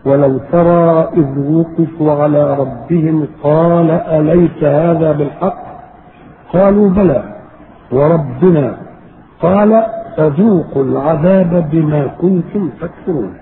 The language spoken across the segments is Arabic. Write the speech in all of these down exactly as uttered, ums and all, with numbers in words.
ولو ترى إذ وقفوا على ربهم قال أليس هذا بالحق؟ قالوا بلى وربنا قال فذوقوا العذاب بما كنتم تكفرون.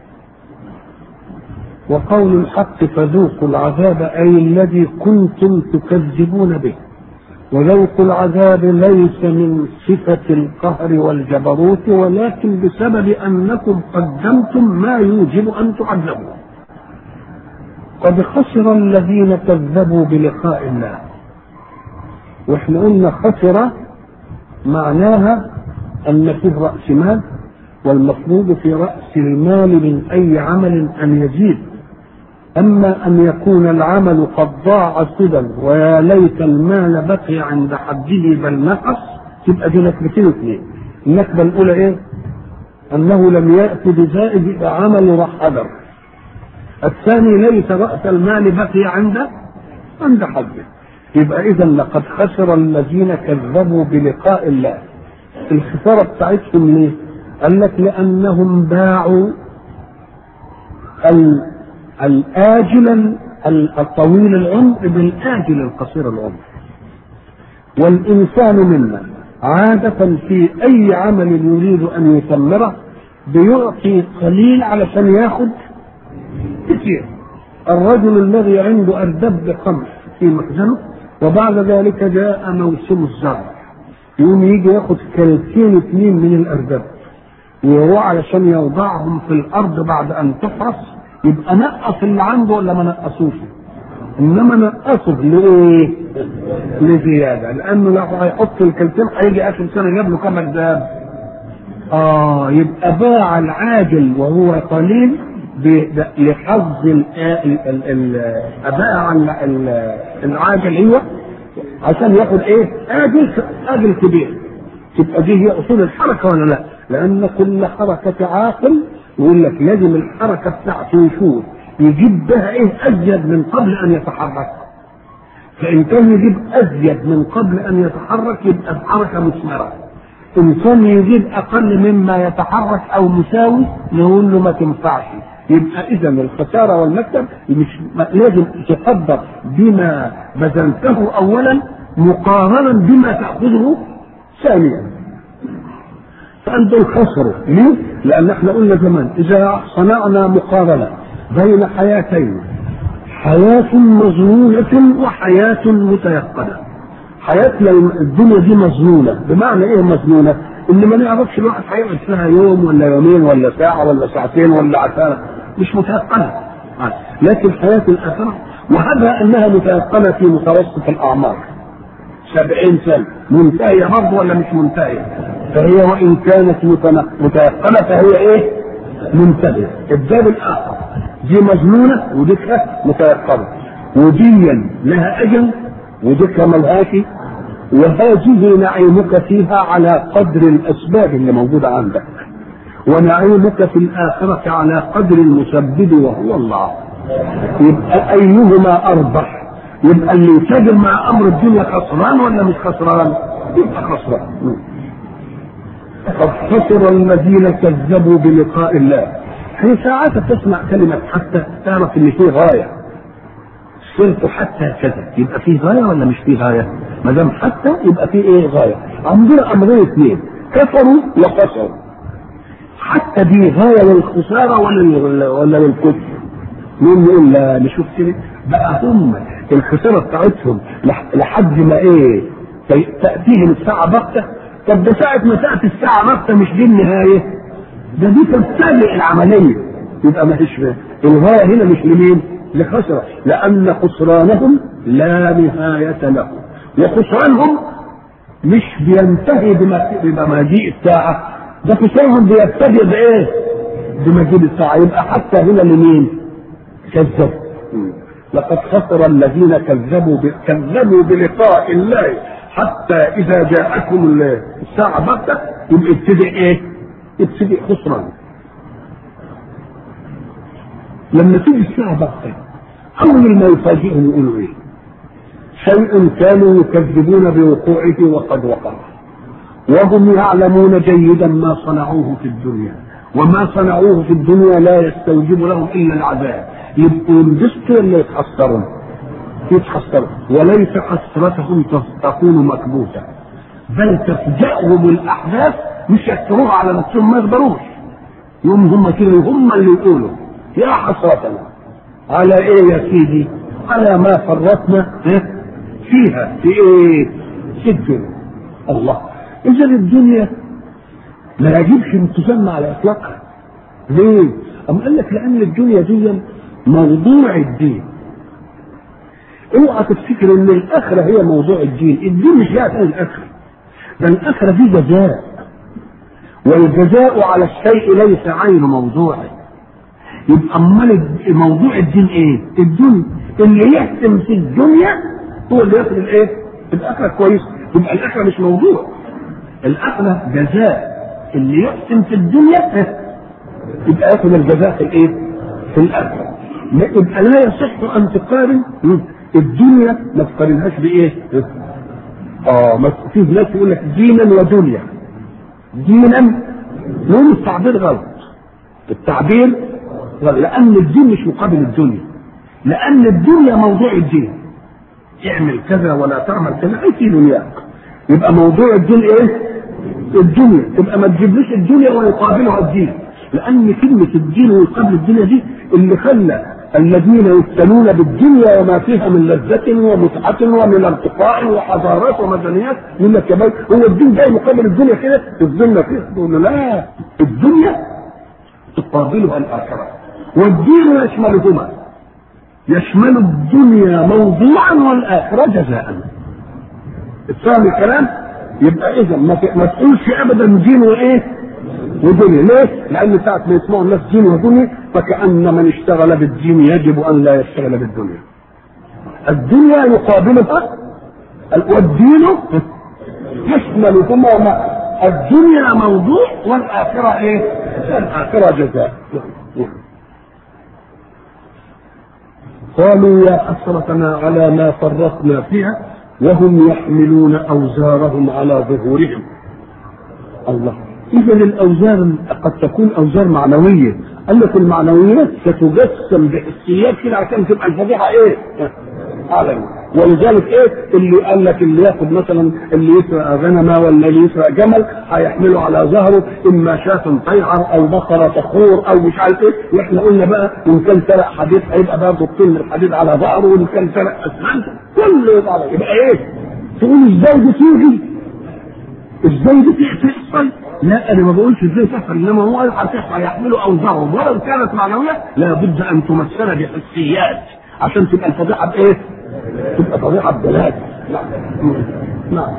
وقول الحق فذوقوا العذاب أي الذي كنتم تكذبون به. وذوق العذاب ليس من صفة القهر والجبروت، ولكن بسبب أنكم قدمتم ما يوجب أن تعذبوا. قد خسر الذين كذبوا بلقاء الله. واحنا قلنا خسر معناها أن فيه رأس مال، والمفروض في رأس المال من أي عمل أن يزيد. أما أن يكون العمل قد ضاع سدى ويا ليت المال بقي عند حده بل نقص، تبقى دي نكبتين اثنين. النكبة الأولى إيه؟ أنه لم يأتي بزائد يبقى عمل راح حذر. الثاني ليس رأس المال بقي عند عند حده. يبقى إذا لقد خسر الذين كذبوا بلقاء الله. الخسارة بتاعتهم ليه؟ قال لك لأنهم باعوا الآجل الطويل العمر بالآجل القصير العمر. والإنسان منا عادة في أي عمل يريد أن يثمره بيعطي قليل علشان ياخد كثير. الرجل الذي عنده أردب قمح في مخزنه وبعد ذلك جاء موسم الزرع، يوم يجي ياخد كالتين اثنين من الأردب ويروح علشان يوضعهم في الأرض بعد أن تفرس، يبقى نقص اللي عنده ولا ما نقصوش؟ انما نقصه ليه؟ لزياده، لانه لو هيحط الكلتين هيجي اخر سنه جاب له كام ارداب؟ اه يبقى باع العاجل وهو قليل لحظ باع العاجل ايوه عشان ياخد ايه؟ اجل اجل كبير. تبقى دي هي اصول الحركه ولا لا؟ لان كل حركه عاقل يقول لك لازم الحركه بتاعته يشوف يجيب بها ايه ازيد من قبل ان يتحرك. فان كان يجيب ازيد من قبل ان يتحرك يبقى الحركه مثمره. ان كان يجيب اقل مما يتحرك او مساوي نقول له ما تنفعش. يبقى اذا الخساره والمكسب مش لازم تقدر بما بذلته اولا مقارنا بما تاخذه ثانيا. فأنتم خسروا ليه؟ لأن احنا قلنا زمان إذا صنعنا مقارنة بين حياتين، حياة مظنونة وحياة متيقنة. حياتنا الدنيا دي مظنونة. بمعنى إيه مظنونة؟ إن ما نعرفش الواحد هيقعد فيها يوم ولا يومين ولا ساعة ولا ساعتين ولا عشرة، مش متيقنة. لكن حياة الآخرة وهذا أنها متيقنة في متوسط الأعمار سبعين سنة، منتهية برضه ولا مش منتهية؟ فهي وإن كانت متيقنة فهي إيه؟ منتهية. الدار الآخر دي مجنونة وديك متيقنة، وديا لها أجل وديك ملهاش. وهذه نعيمك فيها على قدر الأسباب اللي موجودة عندك، ونعيمك في الآخرة على قدر المسبب وهو الله. يبقى أيهما أربح؟ يبقى اللي يتاجر مع امر الدنيا خسران ولا مش خسران؟ يبقى خسران. قد خسر الذين كذبوا بلقاء الله. حين ساعات تسمع كلمه حتى تعرف ان فيه غايه. صرت حتى كذا يبقى فيه غايه ولا مش فيه غايه؟ ما دام حتى يبقى فيه ايه غايه. عندنا امرين اثنين، كفروا وخسروا. حتى دي غايه للخساره ولا ولا للكفر؟ مين يقول لا نشوف كده بقى هم الخسارة بتاعتهم لحد ما ايه تأتيهم الساعة بغتة. طب ده ساعة ما تأتي الساعة بغتة مش دي النهاية، ده دي تبتدئ العملية. يبقى ما فيش الغاية هنا مش لمين؟ لخسرة، لأن خسرانهم لا نهاية له. وخسرانهم مش بينتهي بمجيء الساعة، ده خسرانهم بيبتدئ بإيه؟ بمجيء الساعة. يبقى حتى هنا لمين؟ كذب. لقد خسر الذين كذبوا كذبوا بلقاء الله حتى اذا جاءتهم الساعه بغته يبقى ابتدئ ايه؟ ابتدئ خسران. لما تيجي الساعه بغته اول ما يفاجئهم يقولوا ايه؟ شيء كانوا يكذبون بوقوعه وقد وقع، وهم يعلمون جيدا ما صنعوه في الدنيا، وما صنعوه في الدنيا لا يستوجب لهم الا العذاب. يبقوا ينبسطوا ولا يتحسروا؟ يتحسروا. وليس حسرتهم تكون مكبوته، بل تفجأهم الاحداث، مش يكتروها على نفسهم، ما يقدروش. يوم هم كده هم اللي يقولوا يا حسرتنا على ايه يا سيدي؟ على ما فرطنا فيها في ايه؟ في الدنيا. الله. اذا الدنيا لا يجبش ان تسمى على اطلاقها. ليه؟ أم قال لك لان الدنيا دي موضوع الدين. اوعى تفتكر ان الاخره هي موضوع الدين، الدين مش جاء عن الاخره، ده الاخره دي جزاء، والجزاء على الشيء ليس عين موضوعه. يبقى امال موضوع الدين ايه؟ الدنيا. اللي يحسن في الدنيا هو اللي ياخد الايه؟ الاخره كويس. يبقى الاخره مش موضوع، الاخره جزاء. اللي يحسن في الدنيا يبقى ياخد الجزاء في الايه؟ في الاخره. يبقى لا يصح ان تقارن الدنيا، ما تقارنهاش بايه؟ اه ما في ناس يقول لك دينا ودنيا. دينا نقول التعبير غلط، التعبير غلط، لان الدين مش مقابل الدنيا، لان الدنيا موضوع الدين. اعمل كذا ولا تعمل كذا اي في دنياك. يبقى موضوع الدين ايه؟ الدنيا. تبقى ما تجيبليش الدنيا ويقابلها الدين، لان كلمه الدين ويقابل الدنيا دي اللي خلى الذين يفتنون بالدنيا وما فيها من لذة ومتعة ومن ارتقاء وحضارات ومدنيات يقول لك يا بي هو الدين جاي مقابل الدنيا كده؟ الدنيا كده؟ يقول لا، الدنيا تقابلها الاخره، والدين يشملهما، يشمل الدنيا موضوعا والاخره جزاء. الثاني كلام. يبقى اذا ما تقولش ابدا دين وايه ودنيا. ليه؟ لان ساعه ما يسمعوا الناس دين ودنيا فكأن من اشتغل بالدين يجب ان لا يشتغل بالدنيا. الدنيا يقابلها والدين يشملهما. الدنيا موضوع والاخره ايه؟ الاخره جزاء. قالوا يا حسرتنا على ما فرطنا فيها وهم يحملون اوزارهم على ظهورهم. الله. اذا الاوزار قد تكون اوزار معنويه. قال لك المعنويات ستجسم بحسيات كده عشان تبقى الفضيحه ايه؟ عالمي. ولذلك ايه اللي قال لك اللي ياخد مثلا اللي يسرق غنمه ولا اللي يسرق جمل هيحمله على ظهره اما شاة طيعر او بقره تخور او مش عارف ايه. واحنا قلنا بقى ان كان سرق حديد هيبقى برضه الطن الحديد على ظهره، وان كان سرق اسمنت كله يبقى يبقى ايه؟ تقول ازاي دي تيجي؟ ازاي دي تحصل؟ لا انا ما بقولش ازاي تحصل، انما هو هتحصل يحملوا اوزارهم ولو كانت معنويه لابد ان تمثل بحسيات عشان تبقى الفضيحه بايه؟ تبقى فضيحه ببلاد. نعم نعم.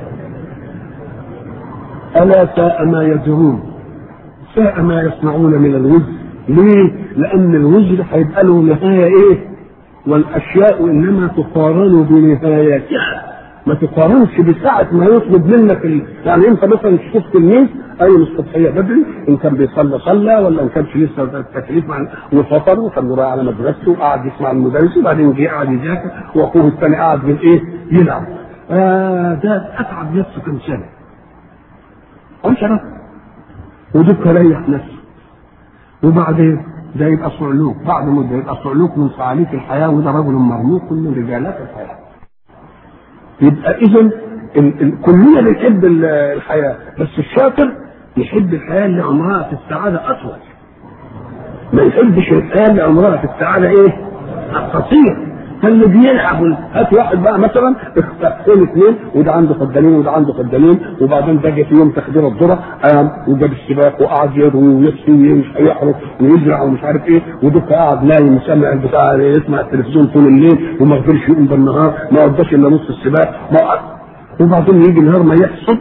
الا ساء ما يزرون، ساء ما يصنعون من الوزر. ليه؟ لان الوزر هيبقى له نهايه ايه؟ والاشياء انما تقارن بنهايتها، ما تقارنش بساعة ما يطلب منك ال... يعني انت مثلا تشوف تلميذ اي الصبحيه بدري ان كان بيصلي صلى ولا ان كانش لسه التكليف مع وفطر وكان رايح على مدرسته وقعد يسمع المدرس وبعدين جه قعد يذاكر واخوه الثاني قعد من ايه؟ يلعب. آه ده اتعب نفسه كم سنه. عشرة ودك ريح نفسه. وبعدين ده يبقى صعلوك، بعد مده يبقى صعلوك من صعاليك الحياه، وده رجل مرموق من رجالات الحياه. يبقى اذا كلنا بنحب الحياه، بس الشاطر يحب الحياه اللي عمرها في السعاده اطول، ما يحبش الحياه اللي عمرها في السعاده ايه؟ قصير. فاللي بيلعب هات واحد بقى مثلا اختارين اثنين وده عنده خدامين وده عنده خدامين، وبعدين ده جه في يوم تخدير الذره قام وجاب السباق وقعد يروي ويسقي ومش هيحرق ويزرع ومش عارف ايه، ودك قاعد نايم مسمع البتاع يسمع التلفزيون طول الليل وما قدرش يقوم بالنهار، ما قدرش الا نص السباق، ما وبعدين يجي النهار ما يحصد.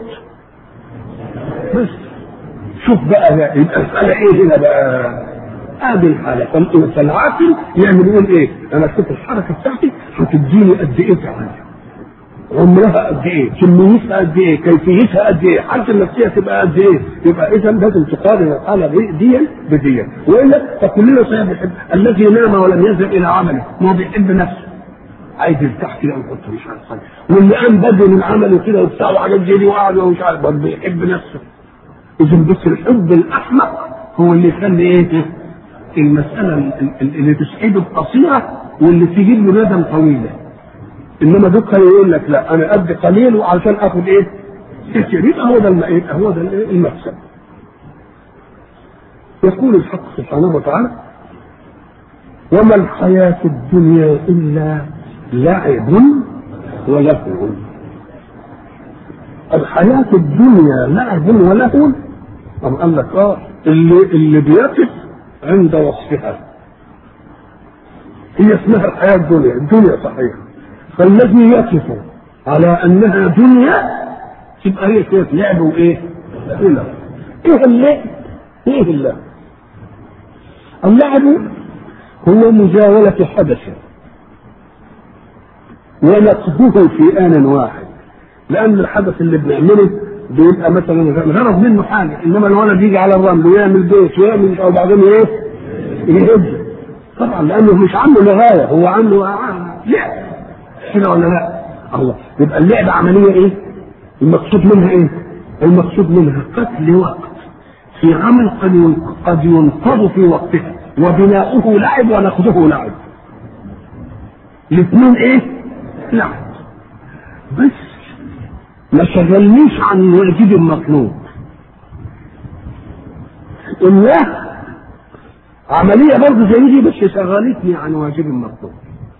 بس شوف بقى يبقى الحاله ايه هنا بقى؟ هذه الحالة. فالعاقل يعمل يقول ايه؟ انا شوف الحركة بتاعتي هتديني قد ايه تعالى، عمرها قد ايه، كميتها قد ايه، كيفيتها قد ايه، حالتي النفسية تبقى قد ايه. يبقى اذا لازم تقارن الحالة دي بدي، والا فكلنا سيحب. الذي نام ولم يذهب الى عمله ما بيحب نفسه، عايز يرتاح كده ويحط مش عارف حاجة، واللي قام بدل من عمله كده وبتاع وحاجات زي دي وقعد ومش عارف برضه بيحب نفسه. اذا بس الحب الاحمق هو اللي يخلي ايه المساله اللي تسعده قصيره واللي تجيب له ندم طويله. انما دوكا يقول لك لا انا قد قليل وعشان اخد ايه كتير، يبقى هو ده هو ده المكسب. يقول الحق سبحانه وتعالى وما الحياة الدنيا إلا لعب ولهو. الحياة الدنيا لعب ولهو. أم قال لك اه اللي اللي بيقف عند وصفها هي اسمها الحياة الدنيا، الدنيا صحيح، فالذي يقف على أنها دنيا تبقى هي كيف لعب وإيه؟ إيه إيه اللعب؟ إيه اللعب؟ اللعب هو مجاولة حدث ونقضه في آن واحد، لأن الحدث اللي بنعمله بيبقى مثلا غرض منه حاجة، إنما الولد يجي على الرمل ويعمل بيت ويعمل أو بعدين إيه؟ يهد طبعا لأنه مش عنه لغاية، هو عنه لعب كده ولا لا؟ الله، يبقى اللعب عملية إيه؟ المقصود منها إيه؟ المقصود منها قتل وقت في عمل قد ينقض في وقتها وبناؤه لعب ونقضه لعب. الاثنين ايه؟ لعب. بس ما شغلنيش عن واجب المطلوب. الله عملية برضه زي دي بس شغلتني عن واجب المطلوب.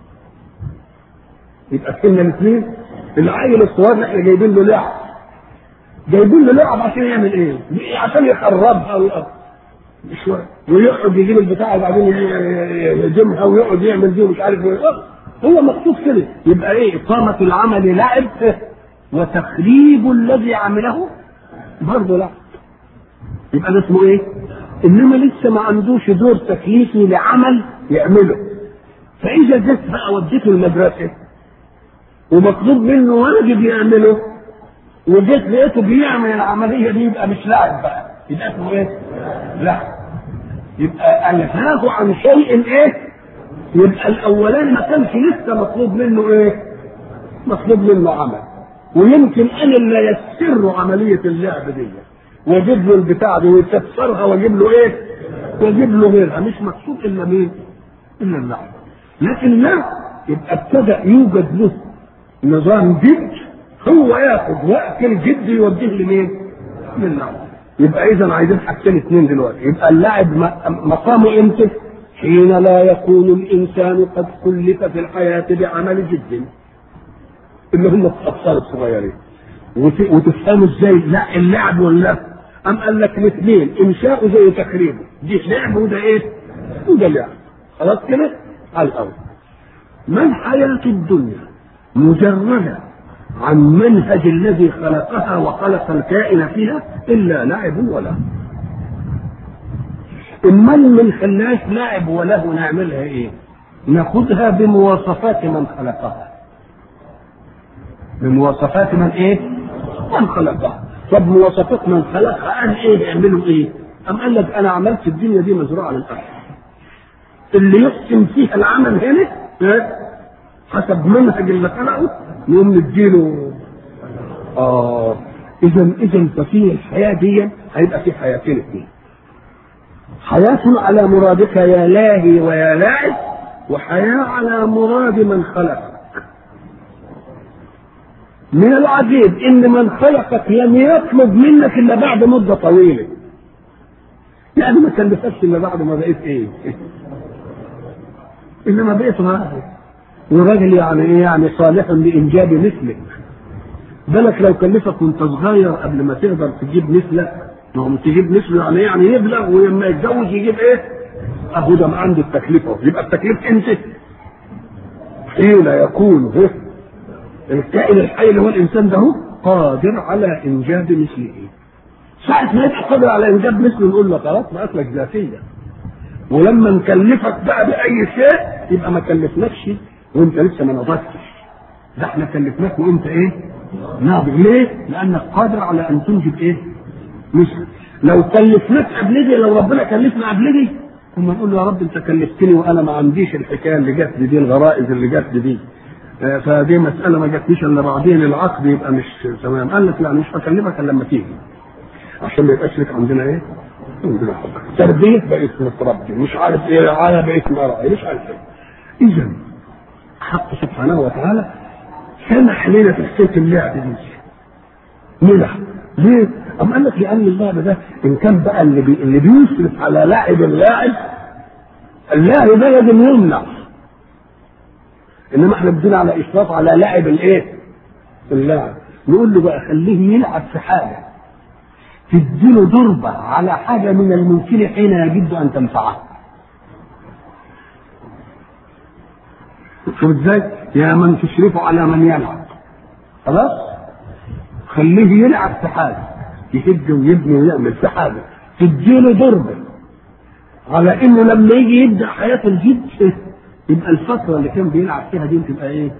يبقى كنا الاثنين. العيل الصغير اللي احنا جايبين له لعب جايبين له لعب عشان يعمل ايه؟ عشان يخربها ويقف شويه ويقعد يجيب البتاع وبعدين يهجمها ويقعد يعمل دي ومش عارف ايه. هو مقصود كده. يبقى ايه؟ اقامه العمل لعب وتخريب الذي عمله برضه لعب. يبقى ده اسمه ايه؟ انما لسه ما عندوش دور تكليفي لعمل يعمله. فاذا جت بقى وديته المدرسه ومطلوب منه واجب يعمله وجيت لقيته بيعمل العمليه دي يبقى مش لاعب بقى، يبقى اسمه ايه؟ لا. يبقى الهاه عن شيء ايه؟ يبقى الاولاني ما كانش لسه مطلوب منه ايه؟ مطلوب منه عمل، ويمكن انا اللي يسر عمليه اللعب دي واجيب له البتاع دي ويكسرها واجيب له ايه؟ واجيب له غيرها، مش مقصود الا مين؟ الا اللعب. لكن لا، يبقى ابتدأ يوجد له نظام جد هو ياخد وقت الجد يوديه لمين؟ للعب. يبقى اذا عايزين حاجتين اثنين دلوقتي. يبقى اللاعب مقامه امتى؟ حين لا يكون الانسان قد كلف في الحياه بعمل جد اللي هم الاطفال الصغيرين. وتفهموا ازاي؟ لا اللعب ولا ام قال لك الاثنين انشاؤه زي تخريبه، دي لعب وده ايه؟ وده لعب. خلاص كده؟ على الاول ما الحياه الدنيا مجرده عن منهج الذي خلقها وخلق الكائن فيها الا لعب وله. اما من خلاش لعب وله نعملها ايه؟ ناخذها بمواصفات من خلقها. بمواصفات من ايه؟ من خلقها. طب مواصفات من خلقها قال ايه؟ يعملوا ايه؟ ام قال لك انا عملت الدنيا دي مزروعه للاخر. اللي يحسن فيها العمل هنا حسب منهج اللي خلقه يقوم نديله. اه اذا اذا ففي الحياه دي هيبقى في حياتين اثنين. حياه على مرادك يا لاهي ويا لاعب، وحياه على مراد من خلقك. من العجيب ان من خلقك لم يطلب منك الا بعد مده طويله. يعني ما كلفكش الا بعد ما بقيت ايه؟ انما بقيت راجل، وراجل يعني ايه؟ يعني صالح لانجاب مثلك. بالك لو كلفك وانت صغير قبل ما تقدر تجيب مثله، ما هو تجيب مثله يعني يعني يبلغ ولما يتجوز يجيب ايه؟ اهو ده ما عنده التكلفه. يبقى التكليف انت حين يكون هو الكائن الحي اللي هو الانسان ده هو قادر على انجاب مثله. ساعة ما يبقى قادر على انجاب مثله نقول له خلاص بقت لك ذاتيه. ولما نكلفك بقى باي شيء يبقى ما كلفناكش وانت لسه ما نضجتش، ده احنا كلفناك وانت ايه؟ ناضج. ليه؟ لانك قادر على ان تنجب ايه؟ مثل. لو كلفناك قبل دي، لو ربنا كلفنا قبل دي ثم نقول له يا رب انت كلفتني وانا ما عنديش الحكايه اللي جت دي، الغرائز اللي جت دي، فدي مساله ما جاتنيش الا بعدين العقد يبقى مش تمام. قال لك لا مش هكلمك الا لما تيجي عشان ما يبقاش لك عندنا ايه؟ تربيه بقيت متربي، مش عارف ايه، على بقيت مرأي، مش عارف ايه. اذا حق سبحانه وتعالى سمح لنا في السيف اللعب دي. منح ليه؟ أم قال لك لأن اللعب ده إن كان بقى اللي بي اللي بيشرف على لاعب اللاعب، اللاعب ده لازم يمنع، إنما إحنا بدنا على إشراف على لاعب الإيه؟ اللاعب. نقول له بقى خليه يلعب في حاجة تديله ضربة على حاجة من الممكن حين يجد أن تنفعه. شوف ازاي؟ يا من تشرفه على من يلعب، خلاص؟ خليه يلعب في حاجة، يهد ويبني ويعمل في حاجة تديله ضربة على انه لما يجي يبدأ حياة الجد يبقى الفترة اللي كان بيلعب فيها دي تبقى ايه؟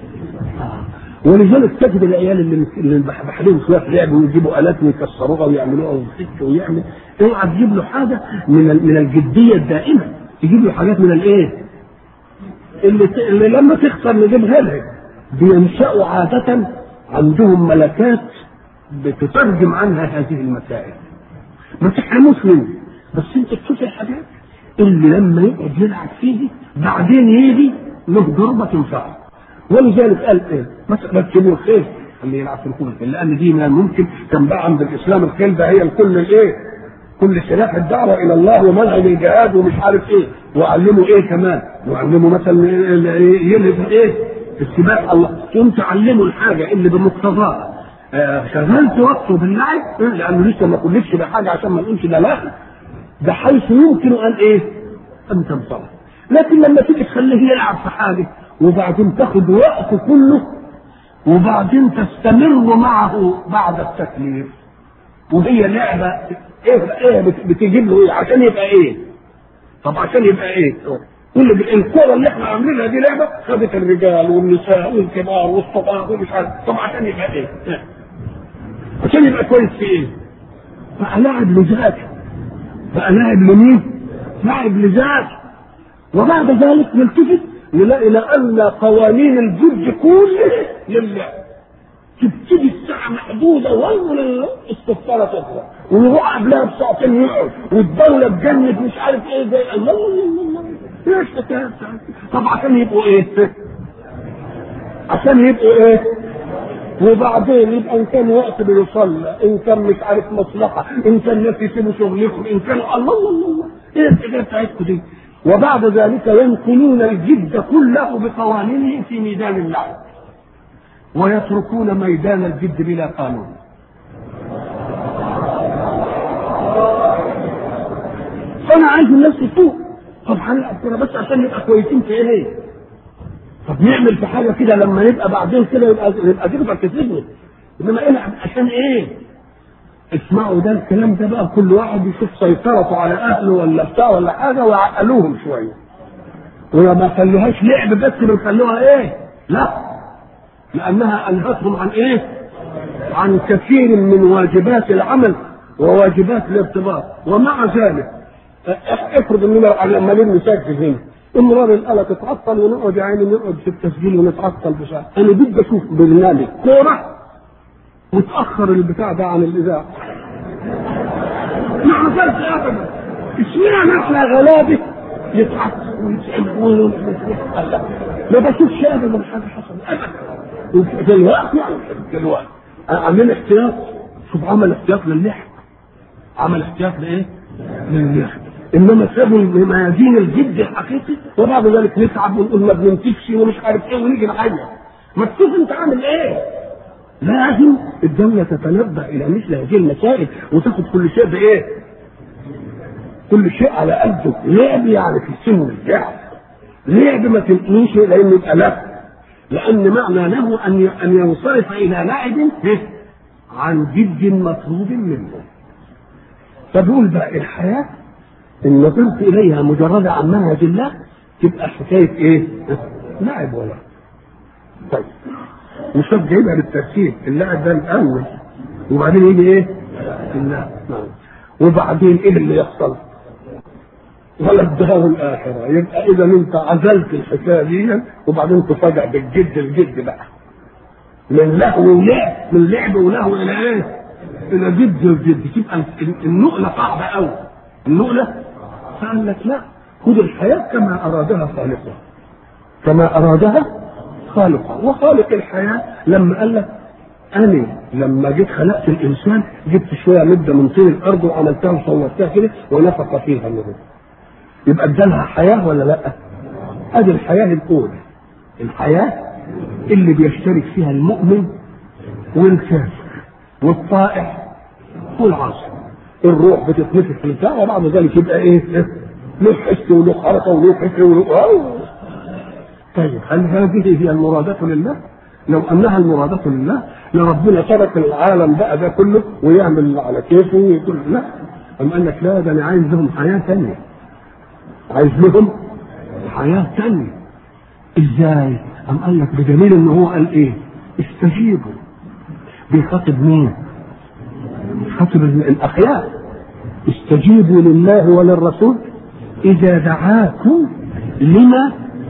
ولذلك تجد العيال اللي اللي بحليهم شويه في لعب ويجيبوا الات ويكسروها ويعملوها ويفك ويعمل، اوعى تجيب له حاجه من من الجديه الدائمه، تجيب له حاجات من الايه؟ اللي, ت... اللي لما تخسر نجيب غيرها. بينشأوا عاده عندهم ملكات بتترجم عنها هذه المسائل، ما تحرموش منه، بس انت تشوف الحاجات اللي لما يقعد يلعب فيه بعدين يجي له ضربه تنفعه. ولذلك قال ايه؟ مثلا تجيبوا الخيل اللي يلعب في الكوره، لان دي من الممكن كان بقى عند الاسلام الخيل ده هي الكل الايه؟ كل سلاح الدعوه الى الله ومنهج الجهاد ومش عارف ايه، وعلموا ايه كمان؟ وعلموا مثلا يلهب ايه؟ السباق. الله تقوم تعلموا الحاجه اللي بمقتضاها آه شغلت وقته باللعب، لانه لسه ما كلفش بحاجه عشان ما نقولش ده لا، ده حيث يمكن ان ايه؟ ان تنصرف. لكن لما تيجي تخليه يلعب في حاجه وبعدين تاخد وقته كله وبعدين تستمر معه بعد التكليف، وهي لعبه ايه ايه بتجيب له ايه عشان يبقى ايه؟ طب عشان يبقى ايه؟ كل الكوره اللي احنا عاملينها دي لعبه خدت الرجال والنساء والكبار والصغار ومش عارف، طب عشان يبقى ايه؟ عشان يبقى كويس في ايه؟ بقى لاعب لذاته، بقى لاعب لمين؟ لاعب لذاته. وبعد ذلك نلتفت نلاقي الى ان قوانين الجد كلها لله، تبتدي الساعه محدوده واول الصفاره تطلع ويروح قبلها بساعتين يقعد والدوله تجند مش عارف ايه زي الله الله الله ايش ده؟ طب عشان يبقوا ايه؟ عشان يبقوا ايه؟ وبعدين يبقى ان كان وقت بيصلى، ان كان مش عارف مصلحه، ان كان ناس يسيبوا شغلكم، ان كان الله الله الله ايه الحكايه بتاعتكم دي؟ وبعد ذلك ينقلون الجد كله بقوانينه في ميدان اللعب ويتركون ميدان الجد بلا قانون. فانا عايز الناس تفوق. طب هنلعب كده بس عشان نبقى كويسين في ايه؟ طب نعمل في حاجه كده لما نبقى بعدين كده يبقى يبقى تقدر تفيدنا، انما العب عشان ايه؟ اسمعوا ده الكلام ده بقى كل واحد يشوف سيطرته على اهله ولا بتاع ولا حاجه ويعقلوهم شويه، وما خلوهاش لعب بس بنخلوها ايه؟ لا، لانها انهتهم عن ايه؟ عن كثير من واجبات العمل وواجبات الارتباط. ومع ذلك افرض اننا لما نسجل هنا امرار الاله تتعطل ونقعد يا عيني نقعد في التسجيل ونتعطل بشكل، انا بدي اشوف برنامج كوره وتاخر البتاع ده عن الاذاعه. ما حصلش ابدا. اشمعنى احنا غلابه يتعطل ويتعبوا ما بشوفش ابدا حاجه حصلت ابدا. دلوقتي دلوقتي عاملين احتياط، شوف عمل احتياط للحق، عمل احتياط لايه؟ للحق. انما سابوا الميادين الجد الحقيقي وبعد ذلك نتعب ونقول ما بننتجش ومش عارف ايه ونيجي نعيط. ما تشوف انت عامل ايه؟ لازم الدولة تتنبه الى مثل هذه المسائل وتاخد كل شيء بايه؟ كل شيء على قده. لعب يعني في سن الجهل، لعب ما تنقلوش لان يبقى لا، لان معنى له ان ان ينصرف الى لاعب عن جد مطلوب منه. فبقول بقى الحياه ان نظرت اليها مجرده عن منهج الله تبقى حكايه ايه؟ لاعب ولا طيب مش جايبها بالترتيب، اللاعب ده الاول وبعدين يجي ايه؟ اللاعب. وبعدين ايه اللي يحصل؟ ولا الدار الاخره. يبقى اذا انت عزلت الحكايه دي وبعدين تفاجئ بالجد الجد بقى من لهو ولعب، من لعب ولهو الى ايه؟ الى جد الجد. تبقى النقله صعبه قوي النقلة. فقال لك لا، خذ الحياة كما أرادها خالقها، كما أرادها خالقها. وخالق الحياة لما قال لك أنا لما جيت خلقت الإنسان جبت شوية مدة من طين الأرض وعملتها وصورتها كده ونفخ فيها النور، يبقى ادالها حياة ولا لا؟ ادي الحياة الأولى، الحياة اللي بيشترك فيها المؤمن والكافر والطائع والعاصي. الروح بتتنفخ في البتاع وبعد ذلك يبقى ايه؟ له حس وله حركة وله فكر وله. طيب هل هذه هي المرادة لله؟ لو انها المرادة لله لربنا ترك العالم بقى ده كله ويعمل على كيفه ويقول لا. أم قال لك لا، ده انا عايز لهم حياة ثانية، عايز لهم حياة ثانية. ازاي؟ أم قال لك بجميل ان هو قال ايه؟ استجيبوا. بيخاطب مين؟ بيخاطب الاحياء. استجيبوا لله وللرسول اذا دعاكم لما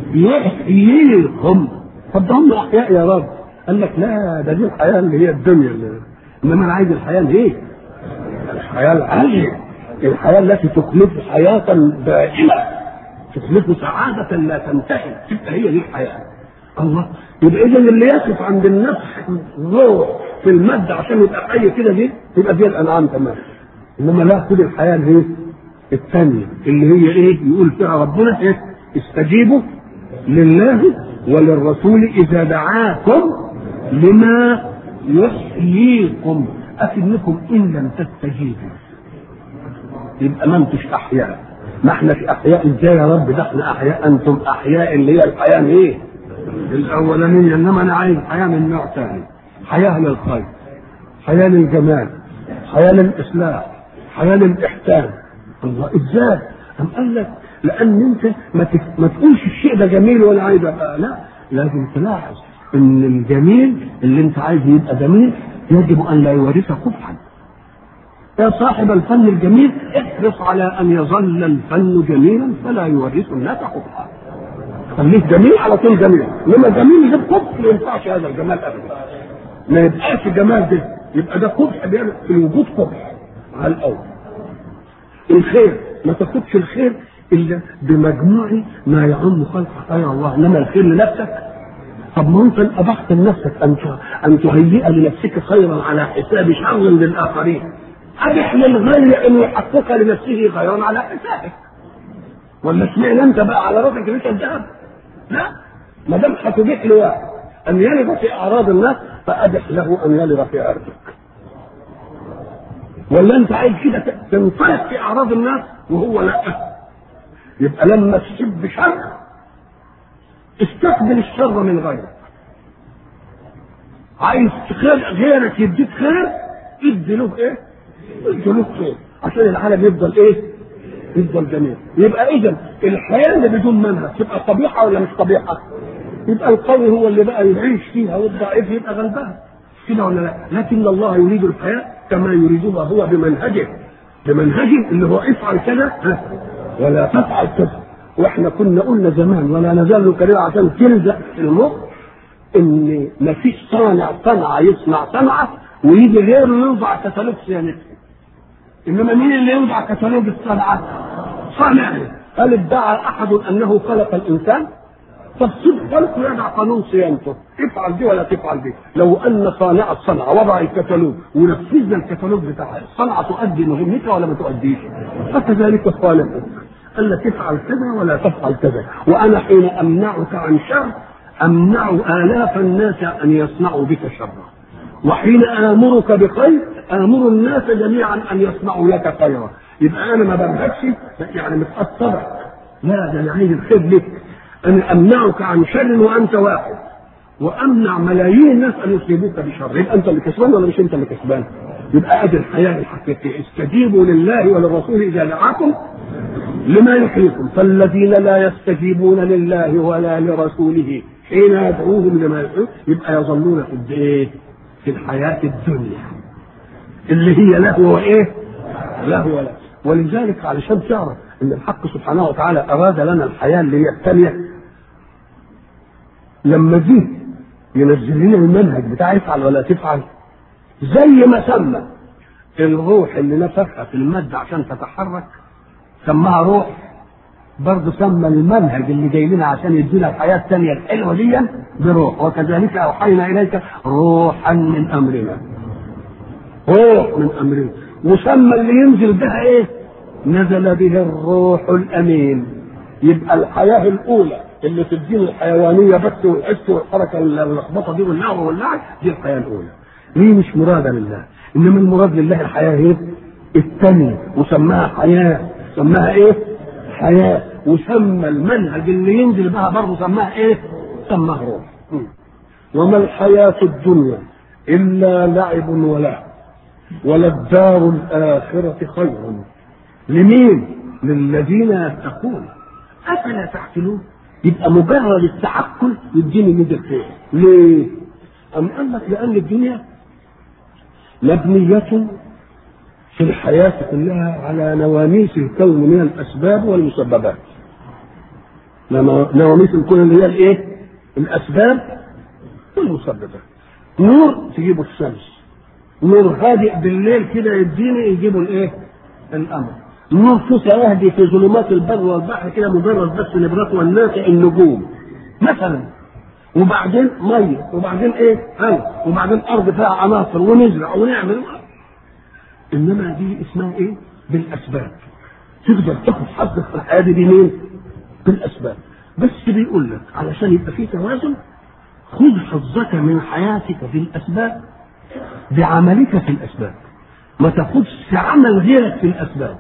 يحييكم. طب ده هم احياء يا رب. قال لك لا، ده دي الحياه اللي هي الدنيا اللي. انما انا عايز الحياه اللي ايه؟ الحياه العاليه، الحياه التي تخلف حياه دائمه، تخلف سعاده لا تنتهي، تبقى هي دي الحياه. الله. يبقى اذا اللي يقف عند النفس روح في الماده عشان يبقى حي كده دي يبقى دي الانعام تمام. انما لا، خد الحياه اللي هي الثانيه اللي هي ايه؟ يقول فيها ربنا ايه؟ استجيبوا لله وللرسول اذا دعاكم لما يحييكم. اكنكم ان لم تستجيبوا يبقى ما انتش احياء. ما احناش احياء. ازاي يا رب؟ ده احنا احياء، انتم احياء اللي هي الحياه ايه؟ الاولانيه. انما انا عايز حياه من نوع ثاني، حياه للخير، حياه للجمال، حياه للاصلاح، حياه للاحسان. الله. ازاي؟ أم قال لك لان انت ما, تف... ما تقولش الشيء ده جميل ولا عايز ابقى لا، لازم تلاحظ ان الجميل اللي انت عايز يبقى جميل يجب ان لا يورث قبحا. يا صاحب الفن الجميل احرص على ان يظل الفن جميلا فلا يورث الناس قبحا. خليك جميل على طول جميل، لما جميل يجيب قبح ما ينفعش هذا الجمال ابدا. ما يبقاش جمال ده، يبقى ده قبح بيعمل في الوجود قبح على الاول. الخير ما تاخدش الخير الا بمجموع ما يعم خلق خير الله، انما الخير لنفسك. طب ما انت ابحت لنفسك ان ان تهيئ لنفسك خيرا على حساب شر للاخرين. ابح للغير ان يحقق لنفسه خيرا على حسابك. ولا اشمعنى انت بقى على راسك انت الذهب؟ لا، ما دام هتبيح لواحد ان يلد في اعراض الناس فابح له ان يلد في ارضك. ولا انت عايز كده تنطلق في اعراض الناس وهو لا؟ يبقى لما تسب شر استقبل الشر من غيرك. عايز خير غيرك يديك خير، ادي له ايه؟ ادي له خير عشان العالم يفضل ايه؟ يفضل جميل. يبقى اذا الحياه اللي بدون منهج تبقى قبيحه ولا مش قبيحه؟ يبقى القوي هو اللي بقى يعيش فيها والضعيف يبقى غلبان كده ولا لا؟ لكن الله يريد الحياه كما يريدها هو بمنهجه، بمنهجه اللي هو افعل كذا ولا تفعل كذا. واحنا كنا قلنا زمان ولا نزال نكررها عشان تلزق في المخ ان مفيش صانع صنعه يصنع صنعه ويجي غيره يوضع كتالوج صيانتها. انما مين اللي يوضع كتالوج الصنعه؟ صانع. هل ادعى احد انه خلق الانسان؟ طب سيب خلقه يضع قانون صيانته، افعل دي ولا تفعل دي. لو ان صانع الصنعه وضع الكتالوج ونفذنا الكتالوج بتاعها، الصنعه تؤدي مهمتها ولا ما تؤديش؟ فكذلك الخالق قال لك افعل كذا ولا تفعل كذا. وانا حين امنعك عن شر امنع الاف الناس ان يصنعوا بك شرا، وحين امرك بخير امر الناس جميعا ان يصنعوا لك خيرا. يبقى انا ما بمهكش يعني متاثرك، لا، ده انا عايز الخير لك. انا امنعك عن شر وانت واحد، وامنع ملايين الناس ان يصيبوك بشر. يبقى انت اللي كسبان ولا مش انت اللي كسبان؟ يبقى ادي الحياه الحقيقيه. استجيبوا لله وللرسول اذا دعاكم لما يحييكم. فالذين لا يستجيبون لله ولا لرسوله حين يدعوهم لما يحييهم يبقى يظلون في الايه؟ في الحياه الدنيا اللي هي له وايه؟ له ولا. ولذلك علشان تعرف ان الحق سبحانه وتعالى اراد لنا الحياه اللي هي الثانيه، لما جه ينزل لنا المنهج بتاع افعل ولا تفعل، زي ما سمى الروح اللي نفخها في الماده عشان تتحرك سماها روح، برضه سمى المنهج اللي جاي لنا عشان يدينا الحياه الثانيه الحلوه دي بروح. وكذلك اوحينا اليك روحا من امرنا، روح من امرنا. وسمى اللي ينزل بها ايه؟ نزل به الروح الامين. يبقى الحياه الاولى اللي في الدين الحيوانيه بس والحس والحركه واللخبطه دي واللعب واللعب دي الحياه الاولى. ليه مش مراده لله؟ انما المراد لله الحياه ايه؟ الثانيه. وسماها حياه، سماها ايه؟ حياه. وسمى المنهج اللي ينزل بها برضه سماها ايه؟ سماها روح. وما الحياه الدنيا الا لعب ولهو وللدار الاخره خير لمين؟ للذين يتقون افلا تعقلون. يبقى مجرد التعقل يديني مدى الخير. ليه؟ أم قال لك لأن الدنيا مبنية في الحياة كلها على نواميس الكون من الأسباب والمسببات. نواميس الكون اللي هي الإيه؟ الأسباب والمسببات. نور تجيبه الشمس، نور هادئ بالليل كده يديني يجيبه الإيه؟ القمر. نور فتى يهدي في ظلمات البر والبحر كده مجرد بس نبرات والنافع النجوم مثلا. وبعدين ميه، وبعدين ايه؟ هواء، وبعدين ارض فيها عناصر ونزرع ونعمل. انما دي اسمها ايه؟ بالاسباب. تقدر تاخد حظك في الحياه دي مين؟ بالاسباب. بس بيقول لك علشان يبقى في توازن خذ حظك من حياتك بالاسباب بعملك في الاسباب، ما تاخدش عمل غيرك في الاسباب.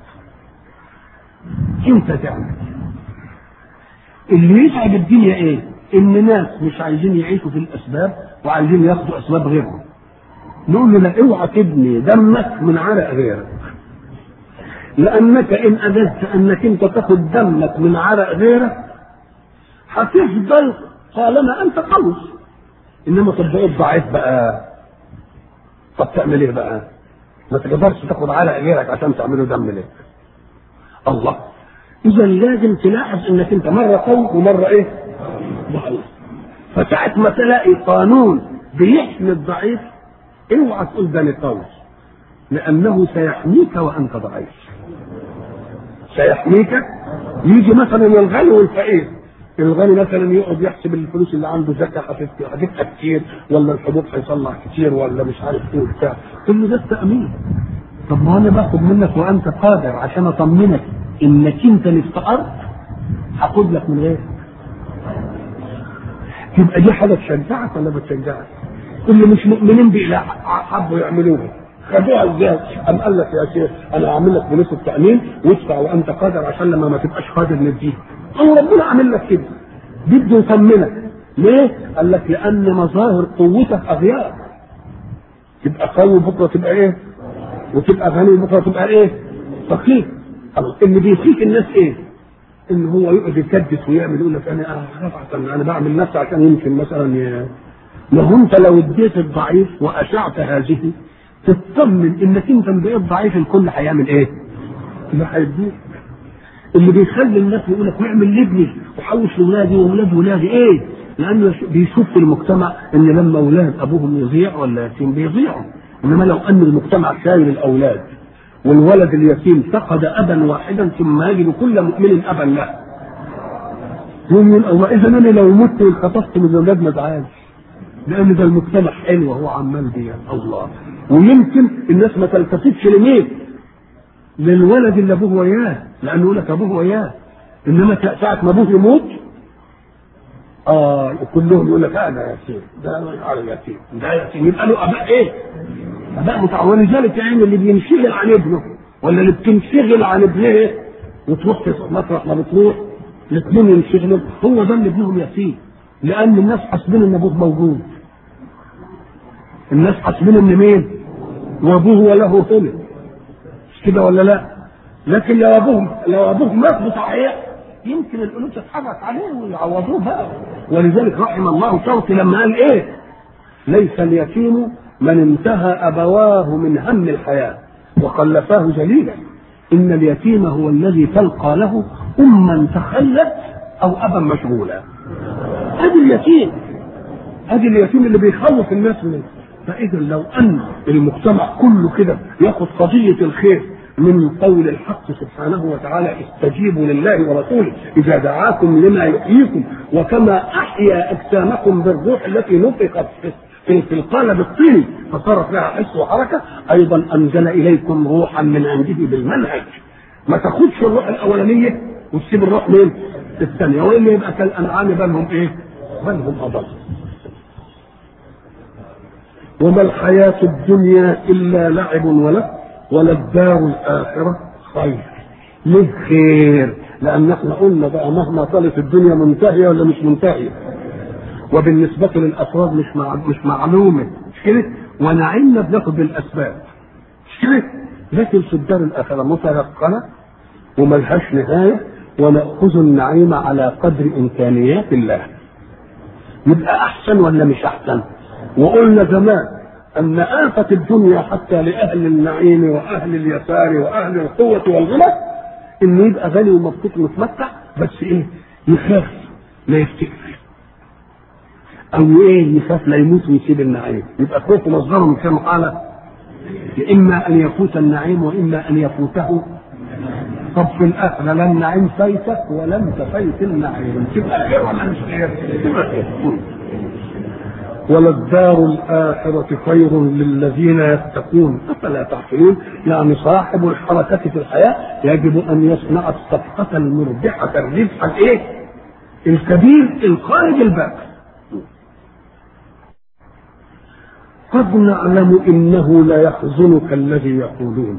انت تعمل. اللي يتعب الدنيا ايه؟ ان ناس مش عايزين يعيشوا في الاسباب وعايزين ياخدوا اسباب غيرهم. نقول له لا، اوعى تبني دمك من عرق غيرك، لانك ان اجزت انك انت تاخد دمك من عرق غيرك هتفضل طالما انت قوي. انما طب بقيت ضعيف بقى، طب تعمل ايه بقى؟ ما تقدرش تاخد عرق غيرك عشان تعمله دم لك. الله. اذا لازم تلاحظ انك انت مره قوي ومره ايه؟ ضعيف. فساعة ما تلاقي قانون بيحمي الضعيف اوعى تقول ده قوي، لانه سيحميك وانت ضعيف. سيحميك. يجي مثلا الغني والفقير، الغني مثلا يقعد يحسب الفلوس اللي عنده زكاه هتبقى كتير، ولا الحبوب هيصلح كتير، ولا مش عارف ايه وبتاع، كل ده التامين. طب ما انا باخد منك وانت قادر عشان اطمنك انك انت اللي افتقرت، هاخد لك من غيرك. تبقى دي حاجه تشجعك ولا ما تشجعك؟ اللي مش مؤمنين بإله حبوا يعملوها خدوها ازاي؟ قام قال لك يا شيخ انا هعمل لك بوليس التامين وادفع وانت قادر عشان لما ما تبقاش قادر نديك. هو ربنا عامل لك كده بده يطمنك. ليه؟ قال لك لان مظاهر قوتك اغيار. تبقى قوي بكره تبقى ايه؟ وتبقى غني بكره تبقى ايه؟ فقير. اللي بيخيف الناس ايه؟ ان هو يقعد يكدس ويعمل يقول لك انا انا انا بعمل نفسي عشان يمكن مثلا ي... لو انت لو اديت الضعيف واشعت هذه تطمن انك انت بقيت ضعيف الكل هيعمل ايه؟ اللي هيديك. اللي بيخلي الناس يقول لك نعمل لابني وحوش لاولادي واولاد ولادي ايه؟ لانه بيشوف في المجتمع ان لما اولاد ابوهم يضيع ولا يتيم بيضيعوا، انما لو ان المجتمع شايل الاولاد والولد اليتيم فقد ابا واحدا ثم يجد كل مؤمن ابا له. يقول اذا انا لو مت واتخطفت من الاولاد ما ازعلش، لان ده المجتمع حلو وهو عمال بيه الله. ويمكن الناس ما تلتفتش لمين؟ للولد اللي ابوه وياه، لانه يقول لك ابوه وياه. انما ساعه ما ابوه يموت اه كلهم يقول لك انا يتيم، ده على يتيم، ده يتيم. يبقى له اباء ايه؟ اباء متعاون. ولذلك يعني اللي بينشغل عن ابنه ولا اللي بتنشغل عن ابنه وتروح في مطرح ما بتروح الاثنين ينشغلوا، هو ده اللي ابنهم يتيم. لان الناس حاسبين ان ابوه موجود، الناس حاسبين ان مين؟ وابوه وله ثلث، مش كده ولا لا؟ لكن لو ابوه لو ابوه مات بصحيح يمكن القلوب تتحرك عليه ويعوضوه بقى. ولذلك رحم الله شوقي لما قال ايه؟ ليس اليتيم من انتهى ابواه من هم الحياه وخلفاه جليلا، ان اليتيم هو الذي تلقى له اما تخلت او ابا مشغولا. هذا اليتيم، هذا اليتيم اللي بيخوف الناس منه. فاذا لو ان المجتمع كله كده ياخد قضيه الخير من قول الحق سبحانه وتعالى استجيبوا لله ورسوله إذا دعاكم لما يحييكم وكما أحيا أجسامكم بالروح التي نفخت في في القالب الطيني فصار فيها حس وحركة، أيضا أنزل إليكم روحا من عنده بالمنهج. ما تاخدش الروح الأولانية وتسيب الروح مين؟ الثانية، وإلا يبقى كالأنعام بل هم إيه؟ بل هم أضل. وما الحياة الدنيا إلا لعب وله وللدار الآخرة خير. ليه خير؟ لأن احنا قلنا بقى مهما طالت الدنيا منتهية ولا مش منتهية، وبالنسبة للأفراد مش مع... مش معلومة، مش كده؟ ونعمنا بناخد بالأسباب، مش كده؟ لكن في الدار الآخرة متيقنة وملهاش نهاية، ونأخذ النعيم على قدر إمكانيات الله. يبقى أحسن ولا مش أحسن؟ وقلنا زمان أن آفة الدنيا حتى لأهل النعيم وأهل اليسار وأهل القوة والغنى إنه يبقى غني ومبسوط ومتمتع، بس إيه؟ يخاف لا يفتكر، أو إيه؟ يخاف لا يموت ويسيب النعيم. يبقى خوفه مصدره من كام حالة؟ إما أن يفوت النعيم وإما أن يفوته. طب في الآخرة لا النعيم فايتك ولا أنت فايت النعيم، تبقى خير ولا مش خير؟ تبقى خير. وللدار الآخرة خير للذين يتقون أفلا تعقلون. يعني صاحب الحركة في الحياة يجب أن يصنع الصفقة المربحة الربح الإيه؟ الكبير الخارج الباب. قد نعلم إنه لا يحزنك الذي يقولون.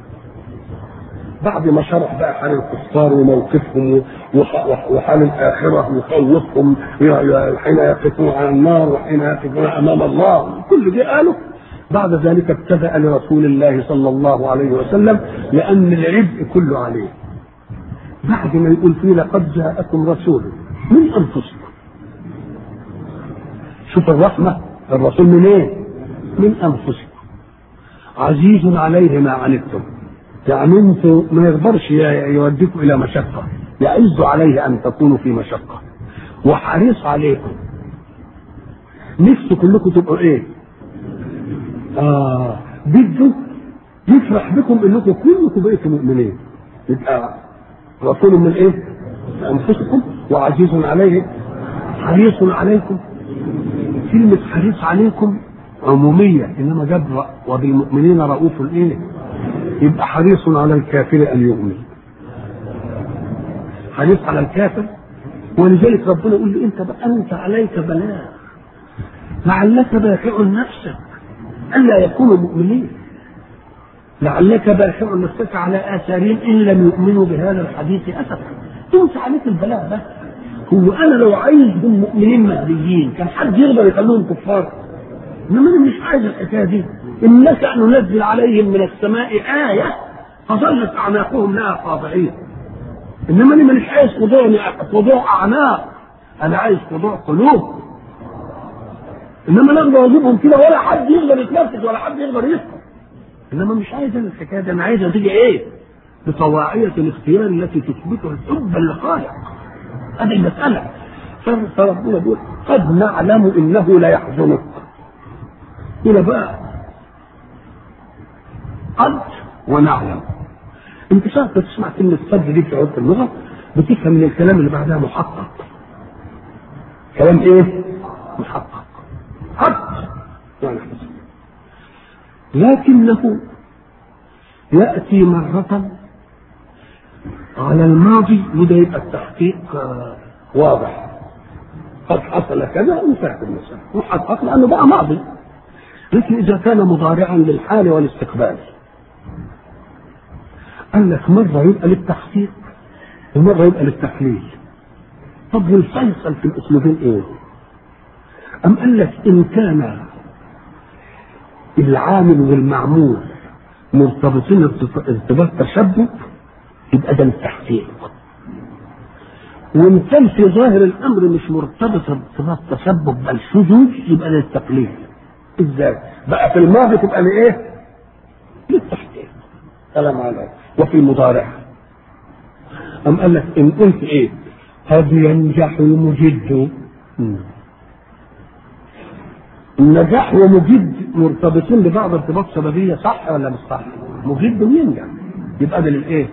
بعد ما شرح بقى حال الكفار وموقفهم وحال الآخرة وخوفهم حين يقفون على النار وحين يقفون أمام الله، كل دي قالوا. بعد ذلك ابتدأ لرسول الله صلى الله عليه وسلم، لأن العبء كله عليه. بعد ما يقول فيه لقد جاءكم رسول من أنفسكم. شوف الرحمة، الرسول من ايه؟ من أنفسكم عزيز عليه ما عنتم. يعني انتوا ما يقدرش يوديكم الى مشقه، يعز عليه ان تكونوا في مشقه، وحريص عليكم. نفسه كلكم تبقوا ايه؟ اه بده يفرح بكم انكم كلكم بقيتوا مؤمنين. يبقى رسول من ايه؟ انفسكم وعزيز عليه حريص عليكم. كلمه حريص عليكم عموميه، انما جاب وبالمؤمنين رؤوف ايه؟ يبقى حريص على الكافر ان يؤمن، حريص على الكافر. ولذلك ربنا يقول له انت بقى انت عليك بلاغ لعلك باخع نفسك الا يكونوا مؤمنين، لعلك باخع نفسك على اثارهم ان لم يؤمنوا بهذا الحديث اسفا. انت عليك البلاغ بس. هو انا لو عايزهم مؤمنين مهديين كان حد يقدر يخلوهم كفار؟ انما انا مش عايز الحكايه دي. الناس ان ننزل عليهم من السماء آية فظلت أعناقهم لها خاضعين. إنما أنا مش عايز خضوع خضوع أعناق، أنا عايز خضوع قلوب. إنما أنا أقدر أجيبهم كده ولا حد يقدر يتنفس ولا حد يقدر يسكت. إنما مش عايز الحكاية دي، أنا عايزها تيجي إيه؟ بطواعية الاختيار التي تثبتها الحب للخالق. هذه المسألة. فربنا بيقول قد نعلم إنه لا يحزنك. هنا بقى قد ونعلم. انت شايف تسمع كلمه قد دي في عرف اللغه بتفهم من الكلام اللي بعدها محقق. كلام ايه؟ محقق. قد يعني لكنه ياتي مره على الماضي وده يبقى التحقيق واضح. قد حصل كذا وفات المسألة محقق لانه بقى ماضي. لكن اذا كان مضارعا للحال والاستقبال قال لك مرة يبقى للتحقيق ومرة يبقى للتحليل. طب والفيصل في الأسلوبين إيه؟ أم قال لك إن كان العامل والمعمول مرتبطين ارتباط تشبك يبقى ده للتحقيق، وإن كان في ظاهر الأمر مش مرتبط ارتباط تشبك بل شذوذ يبقى للتقليل. إزاي؟ بقى في الماضي تبقى لإيه؟ للتحقيق. سلام عليك. وفي المضارع أم قال لك إن قلت إيه؟ قد ينجح المجد. النجاح ومجد مرتبطين ببعض ارتباط سببية، صح ولا مش صح؟ مجد ينجح يبقى ده للايه؟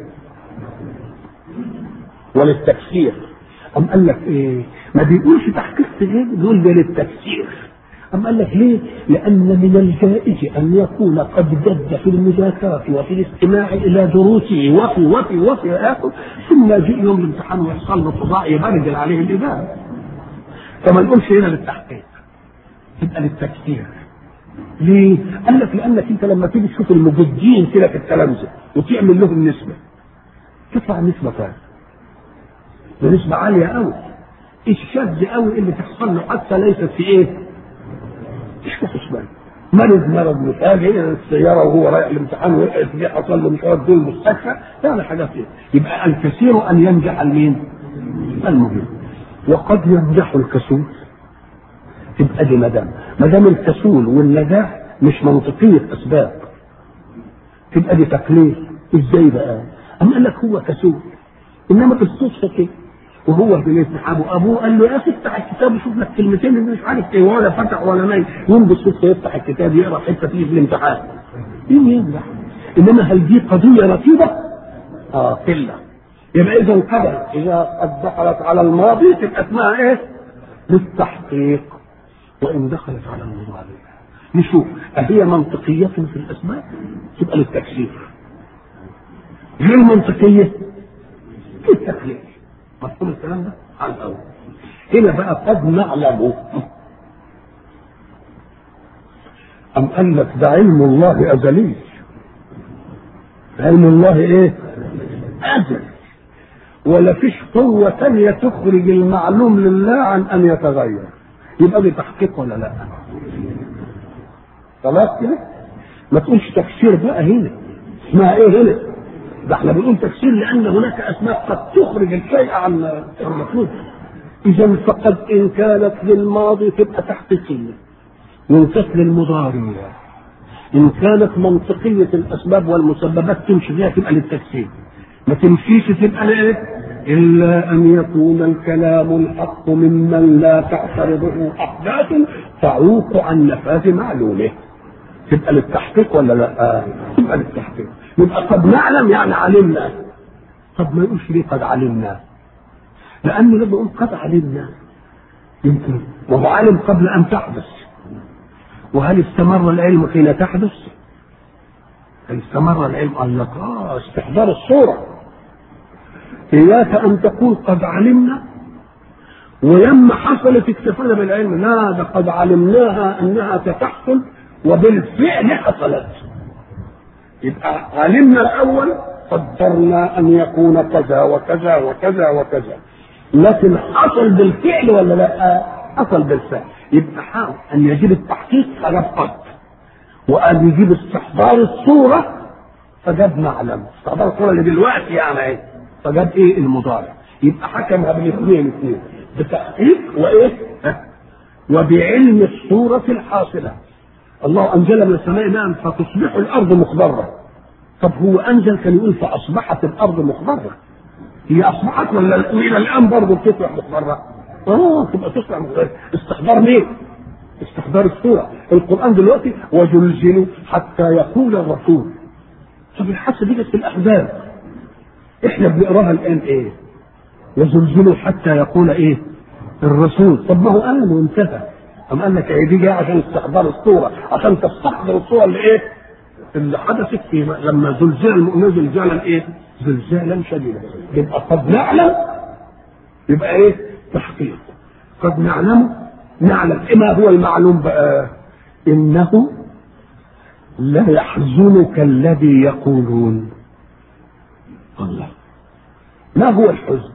وللتفسير. أم قال لك ايه؟ ما بيقولش تحقيق تجريبي، بيقول ده للتفسير. أم قال لك ليه؟ لأن من الجائز أن يكون قد جد في المذاكرة وفي الاستماع إلى دروسه وفي وفي وفي آخر، ثم يجي يوم الامتحان ويحصل له صداع يبرجل عليه الإجابة. فما نقولش هنا للتحقيق، يبقى للتفسير. ليه؟ قال لك لأنك أنت لما تيجي تشوف المجدين كده في التلامذة وتعمل لهم نسبة، تطلع نسبة كام؟ ونسبة عالية قوي. الشاذ قوي اللي تحصل له حتى ليست في ايه؟ مش في حسبان. مرض مرض مفاجئ السيارة وهو رايح الامتحان وقعت فيه حصل له مش عارف دول المستشفى، يعني حاجات ايه؟ يبقى الكثير ان ينجح المين؟ المهم. وقد ينجح الكسول. تبقى دي مدام مدام الكسول والنجاح مش منطقية اسباب، تبقى دي تقليد. ازاي بقى؟ أم قال لك هو كسول انما بالصدفة كده وهو في الامتحان ابوه قال له يا اخي افتح الكتاب وشوف لك كلمتين اللي مش عارف ايه، ولا فتح ولا نايم، يوم بالصدفه يفتح الكتاب يقرا حته فيه في الامتحان يوم ينجح. انما هل دي قضيه رتيبه؟ اه كلا. يبقى اذا قدر اذا قد دخلت على الماضي تبقى اسمها ايه؟ للتحقيق. وان دخلت على المضارع نشوف اهي منطقيه في الاسماء تبقى للتكسير، غير منطقيه في التكليف. مفهوم الكلام ده؟ على الأول. هنا بقى قد نعلم. أم قال لك ده علم الله أزلي. علم الله إيه؟ أزل. ولا فيش قوة ثانية تخرج المعلوم لله عن أن يتغير. يبقى دي تحقيق ولا لا؟ خلاص كده؟ ما تقولش تفسير بقى هنا. اسمها إيه هنا؟ ده احنا بنقول تفسير لان هناك اسماء قد تخرج الشيء عن المطلوب. اذا فقد ان كانت للماضي تبقى تحقيقيه، وان كانت للمضارع ان كانت منطقيه الاسباب والمسببات تمشي فيها تبقى للتفسير، ما تمشيش تبقى لايه؟ الا ان يكون الكلام الحق ممن لا تعترضه احداث تعوق عن نفاذ معلومه، تبقى للتحقيق ولا لا؟ تبقى للتحقيق. يبقى قد نعلم يعني علمنا. طب ما يقولش ليه قد علمنا؟ لأنه لما يقول قد علمنا يمكن وهو عالم قبل أن تحدث. وهل استمر العلم حين تحدث؟ هل استمر العلم؟ قال لك آه استحضار الصورة. إياك أن تقول قد علمنا ولما حصلت اكتفينا بالعلم، لا ده قد علمناها أنها ستحصل وبالفعل حصلت. يبقى علمنا الاول قدرنا ان يكون كذا وكذا وكذا وكذا، لكن حصل بالفعل ولا لا؟ حصل بالفعل. يبقى حاول ان يجيب التحقيق فجاب قد، وان يجيب استحضار الصوره فجاب نعلم. استحضار الصوره اللي دلوقتي يعني ايه؟ فجاب ايه؟ المضارع. يبقى حكمها بالاثنين اثنين، بتحقيق وايه؟ وبعلم الصوره الحاصله. الله انزل من السماء ماء فتصبح الارض مخضره. طب هو انزل كان يقول فاصبحت الارض مخضره. هي اصبحت ولا الى الان برضه بتصبح مخضره؟ اه تبقى تصبح مخضره. استحضار مين؟ استحضار الصوره. القران دلوقتي وزلزلوا حتى يقول الرسول. طب الحادثه دي في الاحزاب احنا بنقراها الان ايه؟ وزلزلوا حتى يقول ايه؟ الرسول. طب ما هو قال وانتهى. أم قال لك دي جايه عشان استحضار الصوره، عشان تستحضر الصوره اللي ايه؟ اللي حدثت في لما زلزال المؤمنين زلزالا ايه؟ زلزالا شديدا. يبقى قد نعلم يبقى ايه؟ تحقيق. قد نعلم نعلم إيه ما هو المعلوم بقى؟ انه لا يحزنك الذي يقولون. الله. ما هو الحزن؟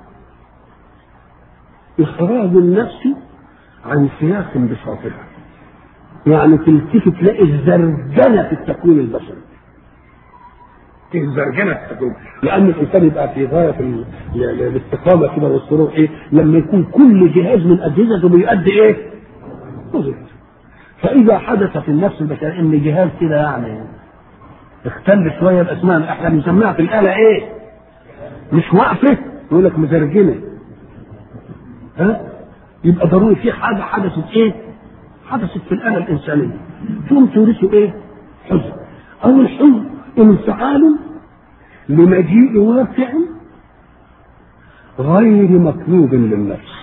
إخراج النفس عن سياق بساطها، يعني تلتفت تلاقي الزرجنة في التكوين البشري. الزرجنة في التكوين، لأن الإنسان يبقى في غاية الاستقامة كده والسرور إيه؟ لما يكون كل جهاز من أجهزته بيؤدي إيه؟ وظيفة. فإذا حدث في النفس البشرية إن جهاز كده يعني اختل شوية الأسماء، إحنا بنسميها في الآلة إيه؟ مش واقفة، يقول لك مزرجنة. ها؟ يبقى ضروري في حاجة حدثت ايه؟ حدثت في الآلة الإنسانية. ثم تورثوا ايه؟ حزن. أو الحزن انفعال لمجيء واقع غير مطلوب للنفس.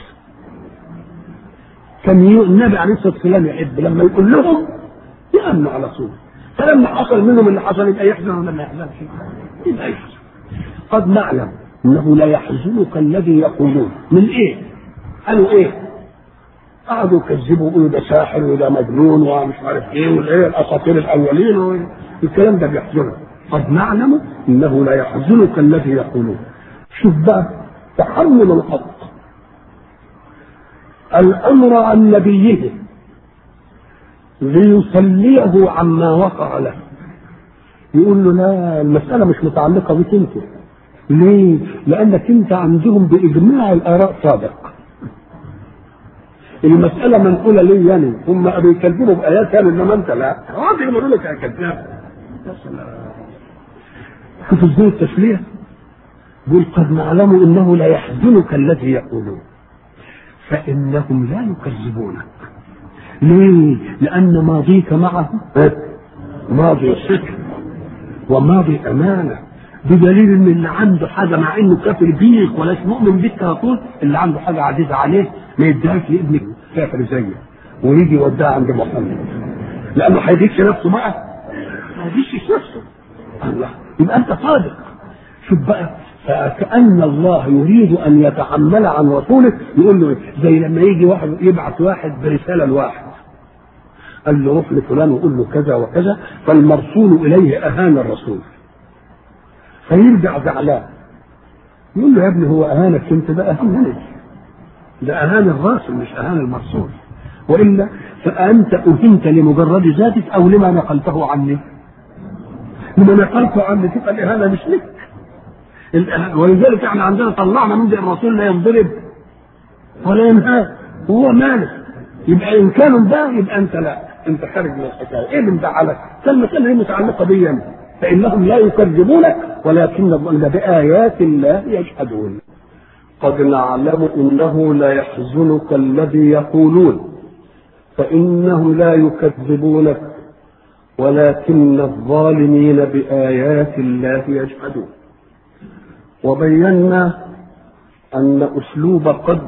كان النبي عليه الصلاه والسلام يحب لما يقول لهم يأمنوا على طول، فلما حصل منهم اللي حصل يبقى يحزن ولا ما يحزنش؟ يبقى يحزن. قد نعلم انه لا يحزنك الذي يقولون. من ايه؟ قالوا ايه؟ قعدوا يكذبوا يقولوا ده ساحر وده مجنون ومش عارف ايه والايه الاساطير الاولين والكلام ده بيحزنك. قد نعلم انه لا يحزنك الذي يقولون. شوف بقى تحمل الحق الامر عن نبيه ليصليه عما وقع له. يقول له لا، المساله مش متعلقه بك انت. ليه؟ لانك انت عندهم باجماع الاراء صادق. المساله منقوله ليه يعني؟ هم بيكذبوا بايات يعني، انما انت لا. راضي يقولوا لك يا كذاب. شوف ازاي التسليه. يقول قد نعلم انه لا يحزنك الذي يقولون فانهم لا يكذبونك. ليه؟ لان ماضيك معه ماضي صدق وماضي امانه، بدليل ان اللي عنده حاجه مع انه كافر بيك ولا مؤمن بيك على طول، اللي عنده حاجه عزيزه عليه ما يديهاش لابنك كافر زيك ويجي يوديها عند محمد، لانه هيديكش نفسه بقى، ما يديكش نفسه. الله، يبقى انت صادق. شوف بقى، فكأن الله يريد ان يتحمل عن رسوله. يقول له زي لما يجي واحد يبعث واحد برساله لواحد، قال له روح لفلان وقول له كذا وكذا، فالمرسول اليه اهان الرسول فيرجع زعلان. يقول له يا ابني هو اهانك انت؟ ده اهانني، ده اهان الراسل مش اهان المرسول. والا فانت اهنت لمجرد ذاتك او لما نقلته عني؟ لما نقلته عني تبقى الاهانه مش لك. ولذلك احنا عندنا طلعنا من الرسول لا ينضرب ولا ينهى، هو مالك. يبقى ان كانوا ده يبقى انت لا، انت خارج من الحكايه. ايه اللي مزعلك؟ كلمه هي متعلقه بيا، فانهم لا يكذبونك ولكن بايات الله يجحدون. قد نعلم انه لا يحزنك الذي يقولون فانهم لا يكذبونك ولكن الظالمين بايات الله يجحدون. وبينا ان اسلوب قد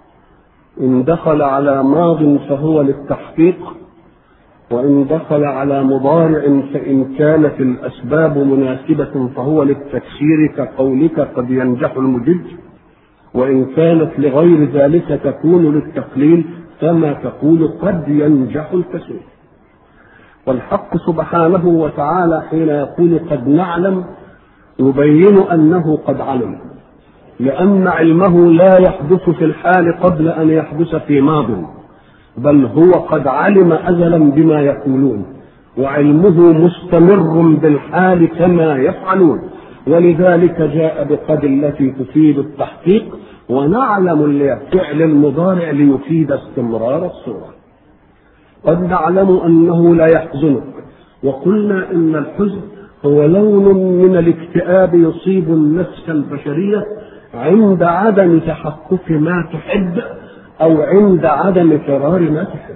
ان دخل على ماض فهو للتحقيق، وإن دخل على مضارع فإن كانت الأسباب مناسبة فهو للتفسير كقولك قد ينجح المجد، وإن كانت لغير ذلك تكون للتقليل كما تقول قد ينجح الكسول. والحق سبحانه وتعالى حين يقول قد نعلم يبين أنه قد علم، لأن علمه لا يحدث في الحال قبل أن يحدث في ماض، بل هو قد علم أزلا بما يقولون، وعلمه مستمر بالحال كما يفعلون. ولذلك جاء بقد التي تفيد التحقيق، ونعلم الفعل المضارع ليفيد استمرار الصورة. قد نعلم أنه لا يحزنك، وقلنا إن الحزن هو لون من الاكتئاب يصيب النفس البشرية عند عدم تحقق ما تحب أو عند عدم فرار ما تحب،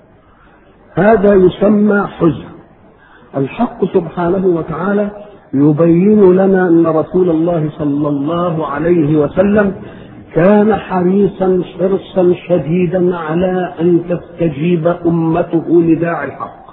هذا يسمى حزن. الحق سبحانه وتعالى يبين لنا أن رسول الله صلى الله عليه وسلم كان حريصا حرصا شديدا على أن تستجيب أمته لداعي الحق،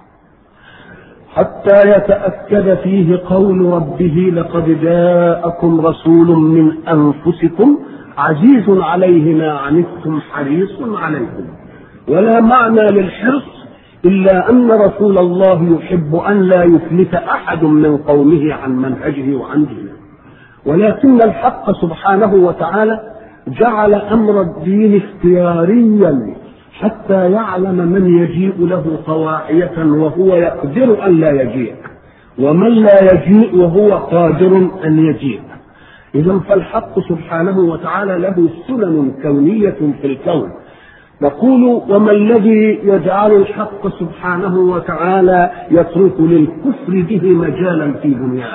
حتى يتأكد فيه قول ربه لقد جاءكم رسول من أنفسكم عزيز عليه ما عنتم حريص عليكم. ولا معنى للحرص إلا أن رسول الله يحب أن لا يفلت أحد من قومه عن منهجه وعن دينه. ولكن الحق سبحانه وتعالى جعل أمر الدين اختياريا حتى يعلم من يجيء له طواعية وهو يقدر أن لا يجيء، ومن لا يجيء وهو قادر أن يجيء. إذن فالحق سبحانه وتعالى له سنن كونية في الكون. نقول وما الذي يجعل الحق سبحانه وتعالى يترك للكفر به مجالا في دنياه؟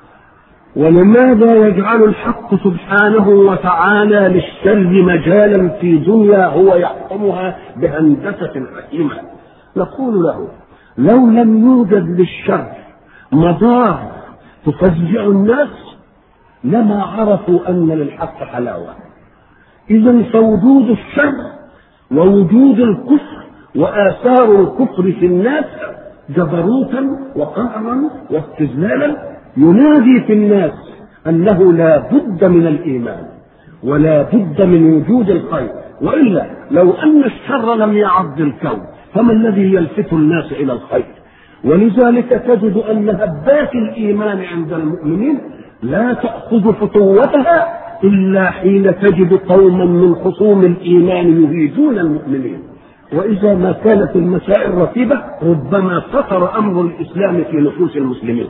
ولماذا يجعل الحق سبحانه وتعالى للشر مجالا في دنيا هو يحكمها بهندسة حكيمة؟ نقول له لو لم يوجد للشر مضار تفزع الناس لما عرفوا أن للحق حلاوة. إذا فوجود الشر ووجود الكفر وآثار الكفر في الناس جبروتا وقهرا واستذلالا ينادي في الناس أنه لا بد من الإيمان ولا بد من وجود الخير، وإلا لو أن الشر لم يعض الكون فما الذي يلفت الناس إلى الخير؟ ولذلك تجد أن هبات الإيمان عند المؤمنين لا تأخذ فتوتها إلا حين تجد قوما من خصوم الإيمان يهيجون المؤمنين. وإذا ما كانت المسائل رتيبة ربما سطر أمر الإسلام في نفوس المسلمين.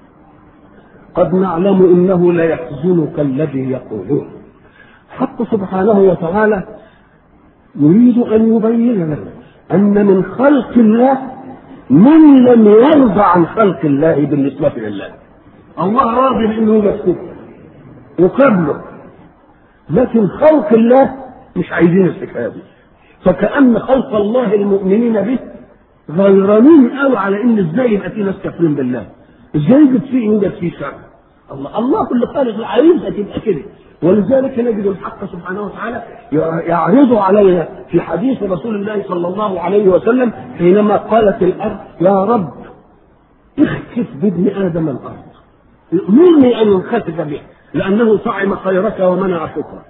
قد نعلم إنه لا يحزنك الذي يقولون. حق سبحانه وتعالى يريد أن يبين لنا أن من خلق الله من لم يرضى عن خلق الله بالنسبة لله. الله راضي بأنه مسكوت وقبله، لكن خلق الله مش عايزين الحكاية دي. فكأن خلق الله المؤمنين به غيرانين قوي على ان ازاي يبقى في ناس كافرين بالله، ازاي يوجد فيه يوجد فيه شر. الله الله كل خالق عايزها تبقى كده. ولذلك نجد الحق سبحانه وتعالى يعرض علينا في حديث رسول الله صلى الله عليه وسلم حينما قالت الارض يا رب اخسف بابن ادم الارض، امرني ان ينخسف به لانه طعم خيرك ومنع شكرك.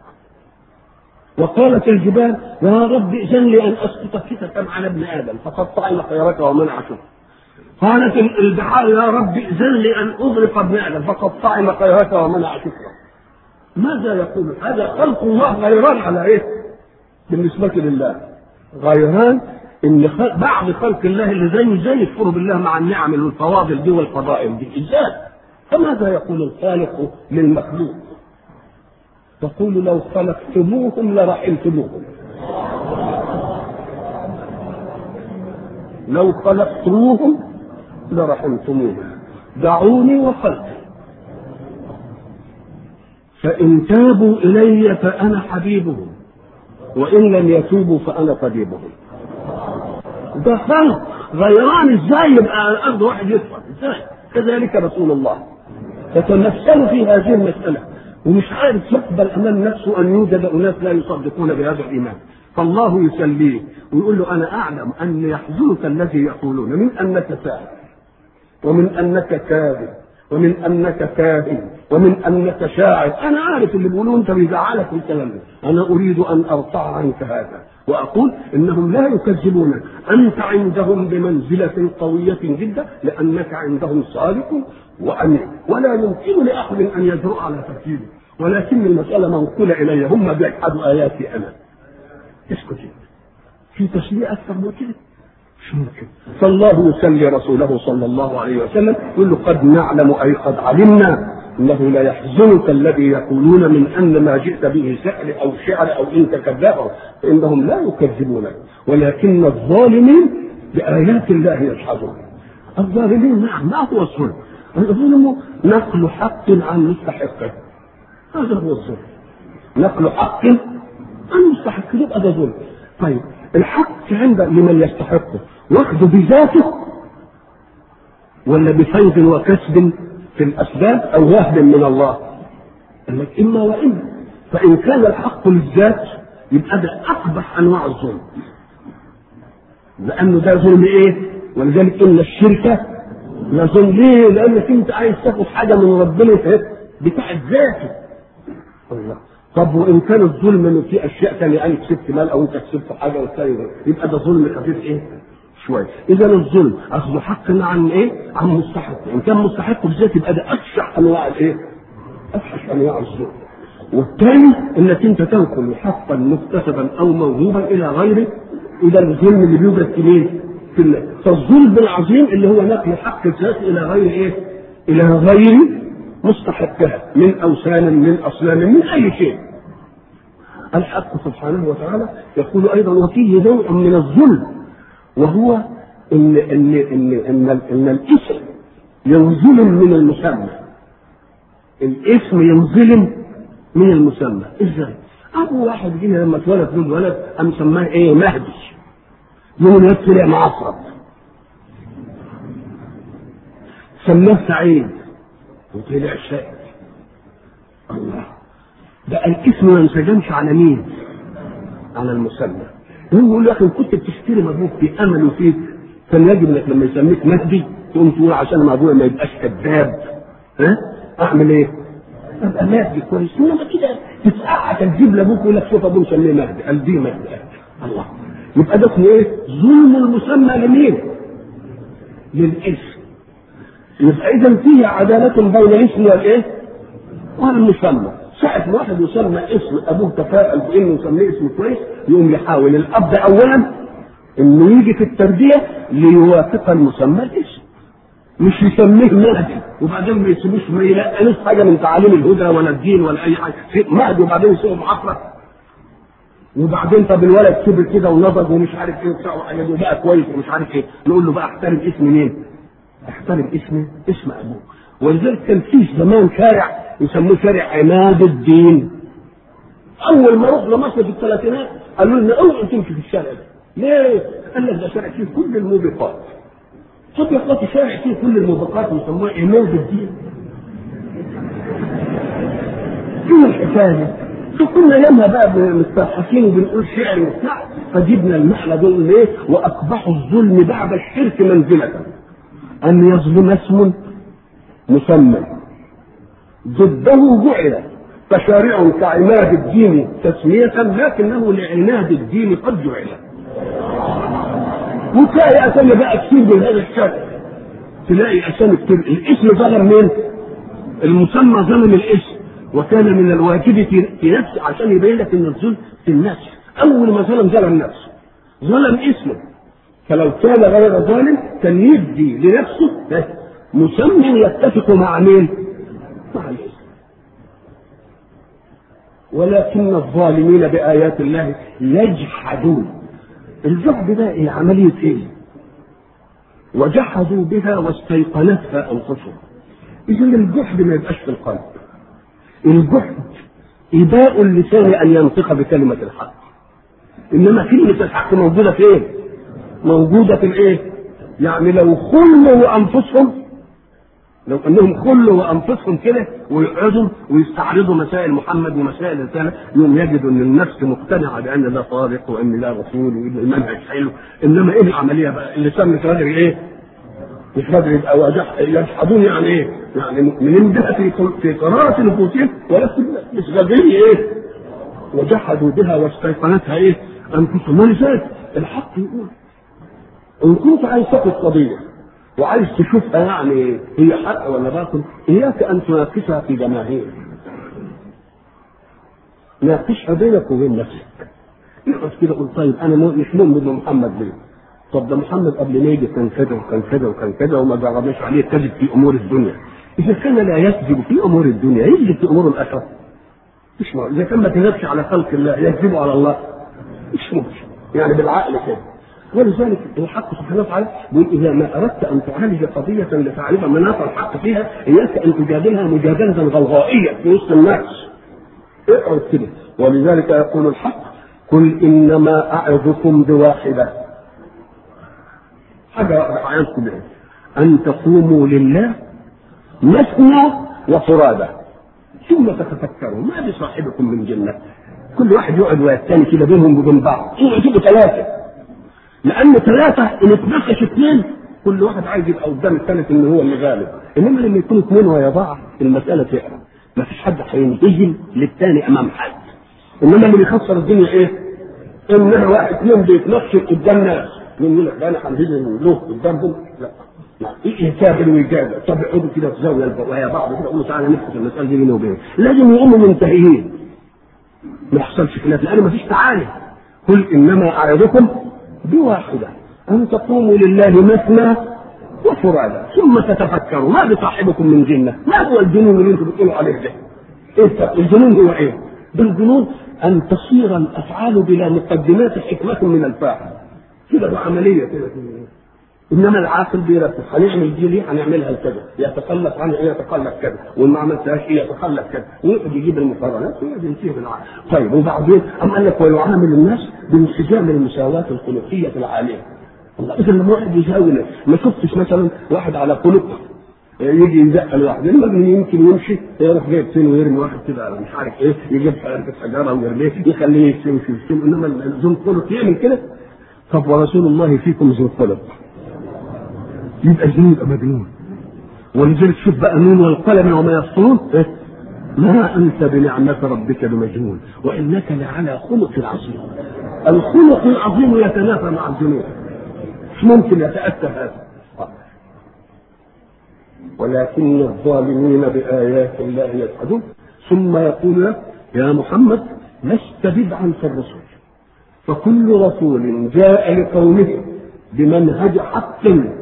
وقالت الجبال يا رب ائذن لي ان اسقط كسفا على ابن ادم فقد طعم خيرك ومنع شكرك. قالت البحار يا رب ائذن لي ان اغرق ابن ادم فقد طعم خيرك ومنع شكرك. ماذا يقول؟ هذا خلق الله غيران على ايه؟ بالنسبه لله غيران ان بعض خلق الله اللي زي زي يكفروا بالله مع النعم والفواضل دي والفضائل دي ازاي؟ فماذا يقول الخالق للمخلوق؟ تقول لو خلقتموهم لرحمتموهم، لو خلقتموهم لرحمتموهم، دعوني وخلقي فإن تابوا إلي فأنا حبيبهم وإن لم يتوبوا فأنا طبيبهم. ده خلق غيران ازاي يبقى الأرض واحد يدفع ازاي؟ كذلك رسول الله تتمثل في هذه المسألة ومش عارف يقبل امام نفسه ان يوجد اناس لا يصدقون بهذا الايمان، فالله يسليه ويقول له انا اعلم ان يحزنك الذي يقولون من انك ساحر ومن انك كاذب ومن انك كاهن ومن انك شاعر. انا عارف اللي بيقولوا انت بيزعلك الكلام ده، انا اريد ان ارفع عنك هذا واقول انهم لا يكذبونك، انت عندهم بمنزله قويه جدا لانك عندهم صادق وامين ولا يمكن لاحد ان يجرؤ على تكذيبك، ولكن المساله منقوله الي هم بيجحدوا اياتي انا. اسكت في تشريع اكثر من كده مش ممكن. فالله يسلي رسوله صلى الله عليه وسلم يقول له قد نعلم اي قد علمنا انه لا يحزنك الذي يقولون من ان ما جئت به سحر او شعر او انت كذاب، فانهم لا يكذبونك ولكن الظالمين بايات الله يجحدون. الظالمين نعم ما هو الظلم؟ الظلم نقل حق عن مستحقه، هذا هو الظلم، نقل حق عن مستحقه يبقى ده ظلم. طيب الحق عند لمن يستحقه واخذه بذاته ولا بفيض وكسب في الاسباب او وهب من الله؟ قال لك اما واما. فان كان الحق للذات يبقى ده اقبح انواع الظلم، لانه ده ظلم ايه؟ ولذلك ان الشرك لظلم. ليه؟ لانك انت عايز تاخد حاجه من ربنا بتاع ذاته. الله. طب وان كان الظلم انه في اشياء ثانيه انا كسبت مال او انت كسبت حاجه والثاني يبقى ده ظلم خفيف ايه؟ شويه. اذا الظلم اخذ حق عن ايه؟ عن مستحق. ان كان مستحق بالذات يبقى ده اشع انواع الايه؟ اشع انواع الظلم. والثاني انك انت تنقل حقا مكتسبا او موهوبا الى غيره، الى الظلم اللي بيوجد في مين؟ في الله. فالظلم العظيم اللي هو نقل حق الذات الى غير ايه؟ الى غير مستحقها من اوثان من اصنام من اي شيء. الحق سبحانه وتعالى يقول ايضا وفيه نوع من الظلم وهو ان ان ان ان, إن الاسم ينظلم من المسمى. الاسم ينظلم من المسمى. ازاي؟ ابو واحد جه لما اتولد له ولد قام سماه ايه؟ مهدي. يوم الولد طلع معصرب سماه سعيد وطلع شقي. الله، بقى الاسم ما ينسجمش على مين؟ على المسمى. يقول لك ان كنت بتشتري ابوك في امل فيك كان يجب انك لما يسميك مهدي تقوم تقول عشان ابويا ما يبقاش كذاب، ها اعمل ايه؟ ابقى مهدي كويس. انما كده تتقعد تجيب لابوك يقول لك شوف ابوه مسميه مهدي، قال دي مهدي. الله، يبقى ده اسمه ايه؟ ظلم المسمى لمين؟ للاسم. يبقى اذا فيه عداله بين الاسم والايه؟ والمسمى. ساعة ما واحد يسمى اسم ابوه تفاءل بانه يسميه اسم كويس يقوم يحاول الاب اولا انه يجي في التربيه ليوافق المسمى الاسم، مش يسميه مهدي وبعدين ما يسموش ما يلاقيش حاجه من تعاليم الهدى ولا الدين ولا اي حاجه، مهدي وبعدين يسموه معفرة، وبعدين طب الولد كبر كده ونضج ومش عارف ايه وبتاع وبقى كويس ومش عارف ايه، نقول له بقى احترم اسم مين؟ احترم اسم اسم ابوه. ولذلك كان في زمان شارع يسموه شارع عماد الدين. اول ما رحنا مصر في الثلاثينات قالوا لنا اوعوا تمشي في الشارع ده. ليه؟ قال لك ده شارع فيه كل الموبقات. طب يا اخواتي شارع فيه كل الموبقات ويسموه عماد الدين. شو الحكايه؟ فكنا يومها بقى مستضحكين وبنقول شعر وبتاع، فجبنا المعنى دول ليه؟ واقبحوا الظلم بعد الشرك منزله ان يظلم اسم مسمى ضده جعل، فشارع كعماد الدين تسمية لكنه لعناد الدين قد جعل. وتلاقي اسامي بقى كتير من هذا الشكل، تلاقي اسامي كتير. الاسم ظلم مين؟ المسمى ظلم الاسم، وكان من الواجب في نفسه عشان يبين لك ان الظلم في النفس. اول ما ظلم ظلم نفسه، ظلم اسمه. فلو كان غير ظالم كان يدي لنفسه مسمى يتفق مع مين؟ مع الاسم. ولكن الظالمين بآيات الله يجحدون. الجحد ده ايه؟ عملية ايه؟ وجحدوا بها واستيقنتها انفسهم. اذا الجحد ما يبقاش في القلب. الجحد إباء اللسان ان ينطق بكلمة الحق. انما كلمة الحق موجودة فين؟ موجودة في الايه؟ يعني لو خلوا انفسهم، لو انهم خلوا وانفسهم كده ويقعدوا ويستعرضوا مسائل محمد ومسائل الرساله يوم يجدوا ان النفس مقتنعه بان ده صادق وان ده رسول وان المنهج حلو. انما ايه العمليه بقى؟ اللسان مش قادر ايه؟ مش قادر يبقى يجحدون. يعني ايه؟ يعني مؤمنين بها في في قرارة نفوسهم ولكن مش قادرين ايه؟ وجحدوا بها واستيقنتها ايه؟ انفسهم. ولذلك الحق يقول ان كنت عايز تاخد قضيه وعايز تشوفها يعني هي حق ولا باطل، اياك ان تناقشها في جماهير. ناقشها بينك وبين نفسك. اقعد كده قول طيب انا مش مؤمن بمحمد ليه؟ طب ده محمد قبل ما يجي كان كذا وكان كذا وكان كذا وما جربناش عليه كذب في امور الدنيا. اذا كان لا يكذب في امور الدنيا يكذب في امور الاخره. مش ممكن. اذا كان ما كذبش على خلق الله يكذب على الله. مش ممكن. يعني بالعقل كده. ولذلك الحق سبحانه وتعالى يقول اذا ما اردت ان تعالج قضيه لتعرف مناط الحق فيها اياك ان تجادلها مجادله غلغائيه في وسط الناس. اقعد كده. ولذلك يقول الحق قل انما اعظكم بواحده، حاجه اعظكم بها، ان تقوموا لله مثنى وفرادى ثم تتفكروا ما بصاحبكم من جنه. كل واحد يقعد ويتاني كده بينهم وبين بعض، يجيبوا ثلاثه، لان ثلاثه ان اتناقش اثنين كل واحد عايز يبقى قدام الثالث ان هو اللي غالب. انما لما يكونوا اثنين ويا بعض المساله تقرا، ما فيش حد هينهزم للثاني امام حد. انما اللي بيخسر الدنيا ايه؟ انها واحد اثنين بيتناقشوا قدام ناس، مين يقول لك ده انا هنهزم له قدامهم؟ لا لا، ايه يتابع ويجادل. طب يقعدوا كده في زاويه ويا بعض كده يقولوا تعالى نفس المساله دي بيني وبينك، لازم يقوموا منتهيين ما يحصلش خلاف، لان ما فيش تعالي. قل انما اعظكم بواحده ان تقوموا لله مثنى وفرادى ثم تتفكروا ما بصاحبكم من جنه. ما هو الجنون اللي انتم بتقولوا عليه ده؟ ايه الجنون؟ هو ايه؟ بالجنون ان تصير الافعال بلا مقدمات حكمه من الفاعل كده بعمليه كده. انما العاقل بيرتب هنعمل دي ليه؟ هنعملها كذا، يتخلف عنها يتخلف كذا، وما عملتهاش ايه يتخلف كذا، ويقعد يجيب المقارنات ويقعد ينتهي بالعقل. طيب وبعدين أم قال لك ويعامل الناس بانسجام المساواة الخلقية العالية. الله، إذا لما واحد يساوي ما شفتش مثلا واحد على خلق يجي يزق لوحده، المجنون يمكن يمشي يروح جايب سن ويرمي واحد كده مش عارف ايه، يجيب حجره ويرميه يخليه يمشي يمشي يمشي، انما ذو الخلق يعمل كده. طب ورسول الله فيكم ذو الخلق، يبقى جنون يبقى مجنون. ولذلك شوف بقى نون والقلم وما يسطرون، ما انت بنعمه ربك بمجنون وانك لعلى خلق عظيم. الخلق العظيم يتنافى مع الجنون، مش ممكن يتاتى هذا. ولكن الظالمين بآيات الله يجحدون. ثم يقول له يا محمد لست بدعا في الرسل، فكل رسول جاء لقومه بمنهج حق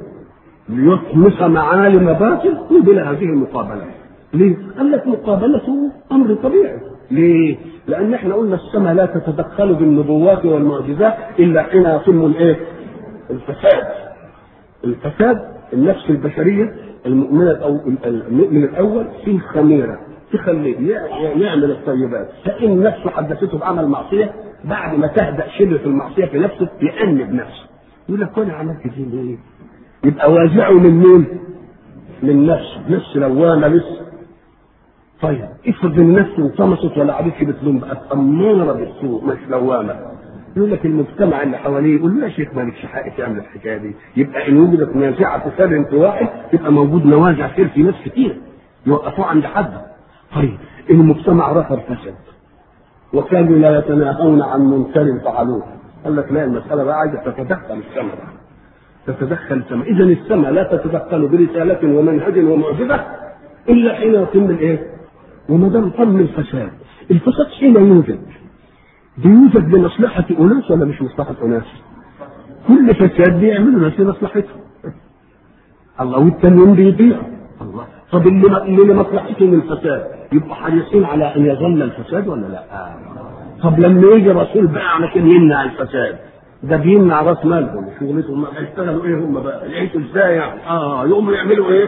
ليطمس معالم باطل قبل هذه المقابلة. ليه؟ قال لك مقابلته أمر طبيعي. ليه؟ لأن احنا قلنا السماء لا تتدخل بالنبوات والمعجزات إلا حين يتم الايه؟ الفساد. الفساد النفس البشرية المؤمنة أو المؤمن الأول فيه خميرة تخليه يعمل الطيبات، فإن نفسه حدثته بعمل معصية بعد ما تهدأ شدة المعصية في نفسه يأنب نفسه، يقول لك أنا عملت دي ليه؟ يبقى واجعه من مين؟ من نفسه، نفس لوامة لسه. طيب افرض النفس انطمست ولا عادتش بتلوم، بقت أمارة بالسوء مش لوامة، يقول لك المجتمع اللي حواليه يقول له يا شيخ مالكش حق تعمل الحكايه دي. يبقى ان وجدت نازعه فساد في واحد تبقى موجود نوازع خير في ناس كتير يوقفوه عند حد. طيب المجتمع رفض فساد وكانوا لا يتناهون عن منكر فعلوه، قال لك لا المساله بقى عايزه تتدخل السماء، تتدخل السماء. اذا السماء لا تتدخل برساله ومنهج ومعجزه الا حين يتم الايه؟ وما دام تم الفساد، الفساد حين يوجد بيوجد لمصلحة أناس ولا مش مصلحة أناس؟ كل فساد بيعملوا ناس لمصلحتهم. الله والتانيين بيضيعوا. الله طب اللي اللي مصلحتهم الفساد يبقى حريصين على أن يظل الفساد ولا لا؟ آه. طب لما يجي رسول بقى علشان يمنع الفساد، ده بيمنع راس مالهم شغلتهم، هيشتغلوا ايه هم بقى؟ يعيشوا ازاي يعني؟ اه يقوموا يعملوا ايه؟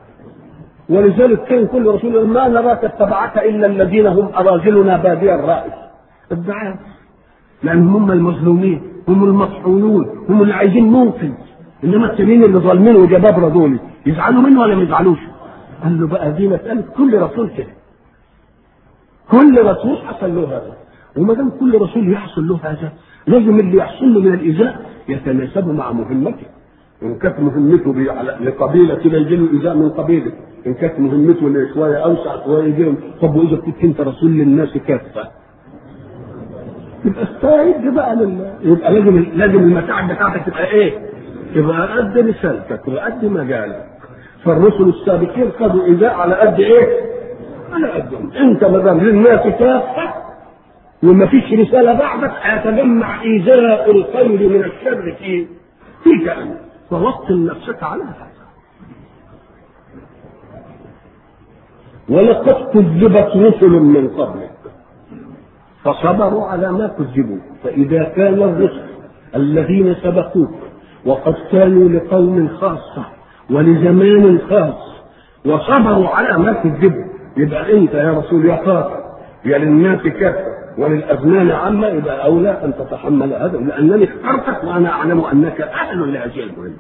ولذلك كان كل رسول ما نراك اتبعك الا الذين هم اراذلنا بادي الرأي. الدعاء لان هم المظلومين، هم المطحونون، هم اللي عايزين منقذ، انما التانيين اللي ظالمين وجبابره دول يزعلوا منه ولا ما يزعلوش؟ قال له بقى دي مساله كل رسول كده، كل رسول حصل له هذا، وما دام كل رسول يحصل له هذا لازم اللي يحصل له من الايذاء يتناسب مع مهمته. ان كانت مهمته لقبيله كده يجي له ايذاء من قبيله، ان كانت مهمته لشويه اوسع شويه يجي له. طب واذا كنت انت رسول للناس كافه يبقى استعد بقى لل... يبقى لازم لازم المتاعب بتاعتك تبقى ايه؟ تبقى قد رسالتك وقد مجالك. فالرسل السابقين خدوا ايذاء على قد ايه؟ على قدهم. انت ما دام للناس كافه وما فيش رساله بعدك هيتجمع ايذاء الخير من الشر في فيك انت، فوطن نفسك على هذا. ولقد كذبت رسل من قبلك فصبروا على ما كذبوا، فإذا كان الرسل الذين سبقوك وقد كانوا لقوم خاصة ولزمان خاص وصبروا على ما كذبوا، يبقى أنت يا رسول يا خاطر يا للناس كافة وللأزمان عامة، يبقى أولى أن تتحمل هذا، لأنني اخترتك وأنا أعلم أنك أهل لهذه المهمة.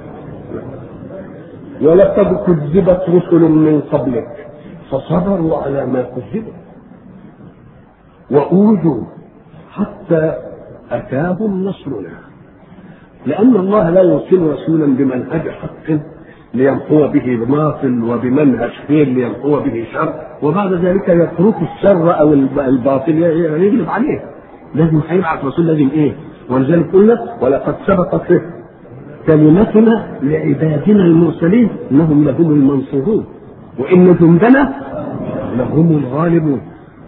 ولقد كذبت رسل من قبلك فصبروا على ما كذبوا وأوذوا حتى أتاهم نصرنا، لأن الله لا يرسل رسولا بمنهج حق ليمحو به باطل وبمنهج خير ليمحو به شر وبعد ذلك يترك الشر أو الباطل يغلب عليه. لازم هيبعث رسول لازم إيه؟ ولذلك قلنا ولقد سبقت كلمتنا لعبادنا المرسلين إنهم لهم المنصورون وإن جندنا لهم الغالبون.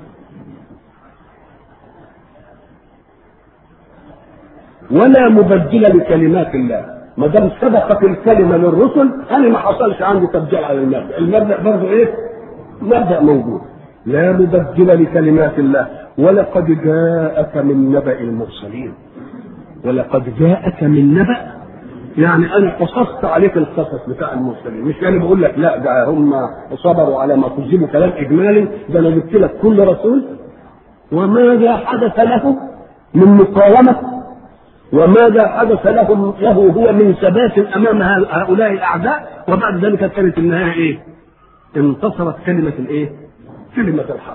ولا مبدل لكلمات الله، ما دام سبقت الكلمه للرسل انا ما حصلش عندي تبديل على المبدا، المبدا برضه ايه؟ مبدا موجود. لا مبدل لكلمات الله ولقد جاءك من نبأ المرسلين. ولقد جاءك من نبأ يعني انا قصصت عليك القصص بتاع المرسلين، مش يعني بقول لك لا ده هم صبروا على ما كذبوا كلام اجمالي، ده انا جبت لك كل رسول وماذا حدث له من مقاومه وماذا حدث لهم له هو من ثبات امام هؤلاء الاعداء وبعد ذلك كانت النهايه ايه؟ انتصرت كلمه الايه؟ كلمه الحق.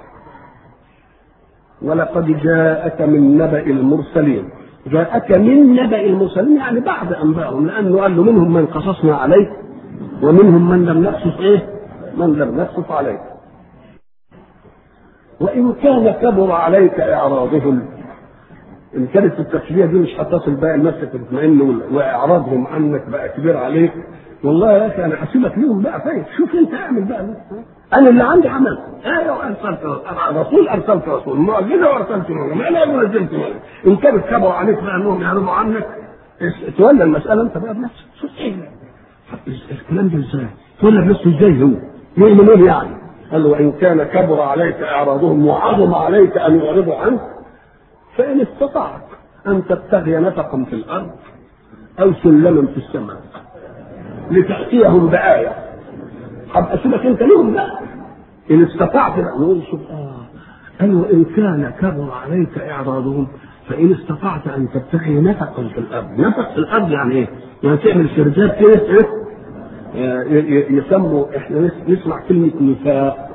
ولقد جاءك من نبأ المرسلين. جاءك من نبأ المرسلين يعني بعد انبائهم، لانه قال له منهم من قصصنا عليك ومنهم من لم نقصص ايه؟ من لم نقصص عليك. وان كان كبر عليك اعراضهم، ان كانت التشبيه دي مش هتصل بقى لنفسك تطمئن واعراضهم عنك بقى كبير عليك، والله يا اخي انا هسيبك ليهم بقى فايت، شوف انت اعمل بقى. انا اللي عندي عمل، ايوه ارسلت رسول، ارسلت رسول معجزه وارسلت معجزه، ما انا نزلت معجزه. ان كانت كبر عليك بقى انهم يعرضوا عنك، تولى المساله انت بقى بنفسك. شوف ايه الكلام ده ازاي؟ تولى بنفسه ازاي؟ هو يعمل ايه يعني؟ قال له وان كان كبر عليك اعراضهم وعظم عليك ان يعرضوا عنك فان استطعت ان تبتغي نفقا في الارض او سلما في السماء لتاتيهم بايه. هبقى سيبك انت ليهم بقى ان استطعت. نقول شوف اه قال وان كان كبر عليك اعراضهم فان استطعت ان تبتغي نفقا في الارض. نفق في الارض يعني ايه؟ يعني تعمل سرداب كده ايه؟ يسموا احنا نسمع كلمه نفاق.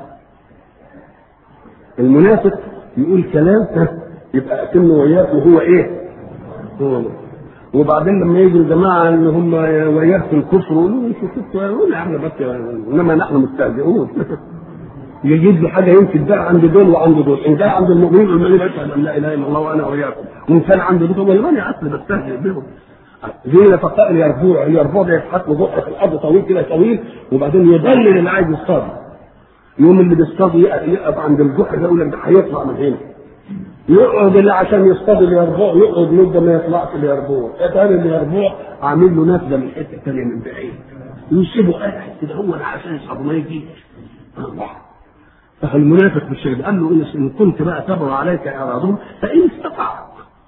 المنافق يقول كلام يبقى اكنه وياك وهو ايه؟ هو وبعدين لما يجي الجماعه ان هم وياك في الكفر يقولوا انتوا كنتوا يقولوا يا عم بس انما نحن مستهزئون. يجيب له حاجه يمكن ده عند دول وعند دول، ان كان عند المؤمنين المؤمنين يشهد ان لا اله الا الله وانا وياكم، وان كان عند دول والله انا اصل بستهزئ بهم. زي نفقاء اليربوع، اليربوع ده يتحط له جحر في الارض طويل كده طويل وبعدين يضلل اللي عايز يصطاد. يوم اللي بيصطاد يقف عند الجحر ده يقول لك ده هيطلع من هنا. يقعد اللي عشان يصطاد اليربوع يقعد مده ما يطلعش اليربوع، اتاري اليربوع عامل له نفذه من حته ثانيه من بعيد. يسيبه قاعد كده هو ده عشان يصطاد ما يجيش. فالمنافق بالشيء قال له ان كنت بقى كبر عليك اعراضهم فان استطعت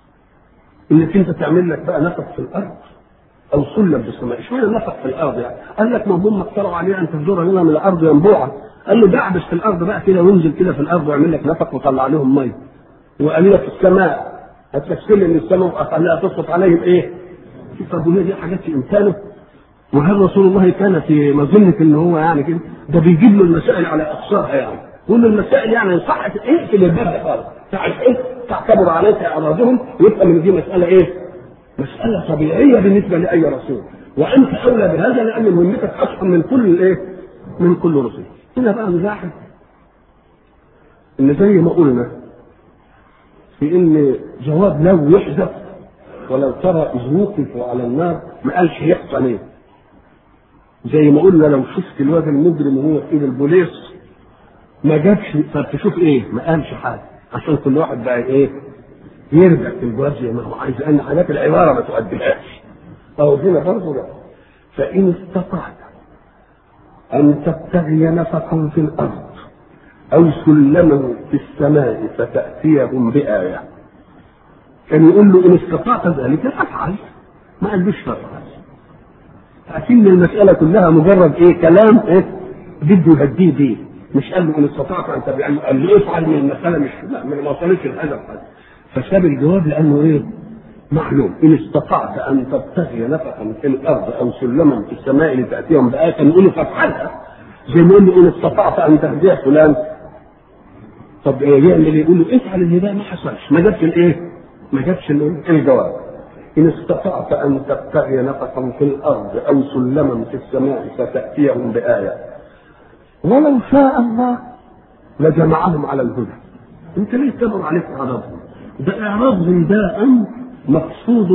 انك انت تعمل لك بقى نفق في الارض او سلم في السماء. اشمعنى نفق في الارض يعني؟ قال لك ما هم اقترعوا عليه ان تفجر لنا من الارض ينبوعا. قال له دعبس في الارض بقى كده وانزل كده في الارض واعمل لك نفق وطلع عليهم ميه. وقال لك في السماء هتفسر من السماء واخليها تسقط عليهم ايه؟ طب وهي دي حاجات في امكانه؟ وهل رسول الله كان في مظنه ان هو يعني كده؟ ده بيجيب له المسائل على اقصاها يعني. يقول له المسائل يعني صح اقفل الباب ده خالص. تعرف ايه؟ تعتبر عليك اعراضهم ويبقى من دي مساله ايه؟ مساله طبيعيه بالنسبه لاي رسول. وانت اولى بهذا لان مهمتك اصلا من كل الايه؟ من كل رسول. هنا بقى نلاحظ ان زي ما قلنا في ان جواب لو يحذف ولو ترى اذ وقفوا على النار ما قالش يحصل ايه. زي ما قلنا لو شفت الواد المجرم وهو في ايد البوليس ما جابش. طب تشوف ايه؟ ما قالش حاجه عشان كل واحد بقى ايه؟ يرجع في الجواب زي ما هو عايز، لان حاجات العباره ما تؤديهاش. او هنا برضه لا. فان استطعت ان تبتغي نفقا في الارض او سلما في السماء فتاتيهم بايه. كان يقول له ان استطعت ذلك فافعل، ما قالوش فافعل. لكن المساله كلها مجرد ايه؟ كلام ايه؟ بده يهديه بيه. مش قال له ان استطعت ان تبقى يعني قال له افعل من المساله مش لا ما وصلتش لهذا الحد. فساب الجواب لانه ايه؟ معلوم. ان استطعت ان تبتغي نفقا في الارض او سلما في السماء لتاتيهم بايه كان يقول له فافعلها. زي ما يقول له ان استطعت ان تهدي فلان. طب ايه يعمل؟ يقول له افعل اللي ده ما حصلش. ما جابش الايه؟ ما جابش الجواب. ان استطعت ان تبتغي نفقا في الارض او سلما في السماء فتاتيهم بايه. ولو شاء الله لجمعهم على الهدى. انت ليه تمر عليك اعراضهم؟ ده اعراضهم ده امر مقصود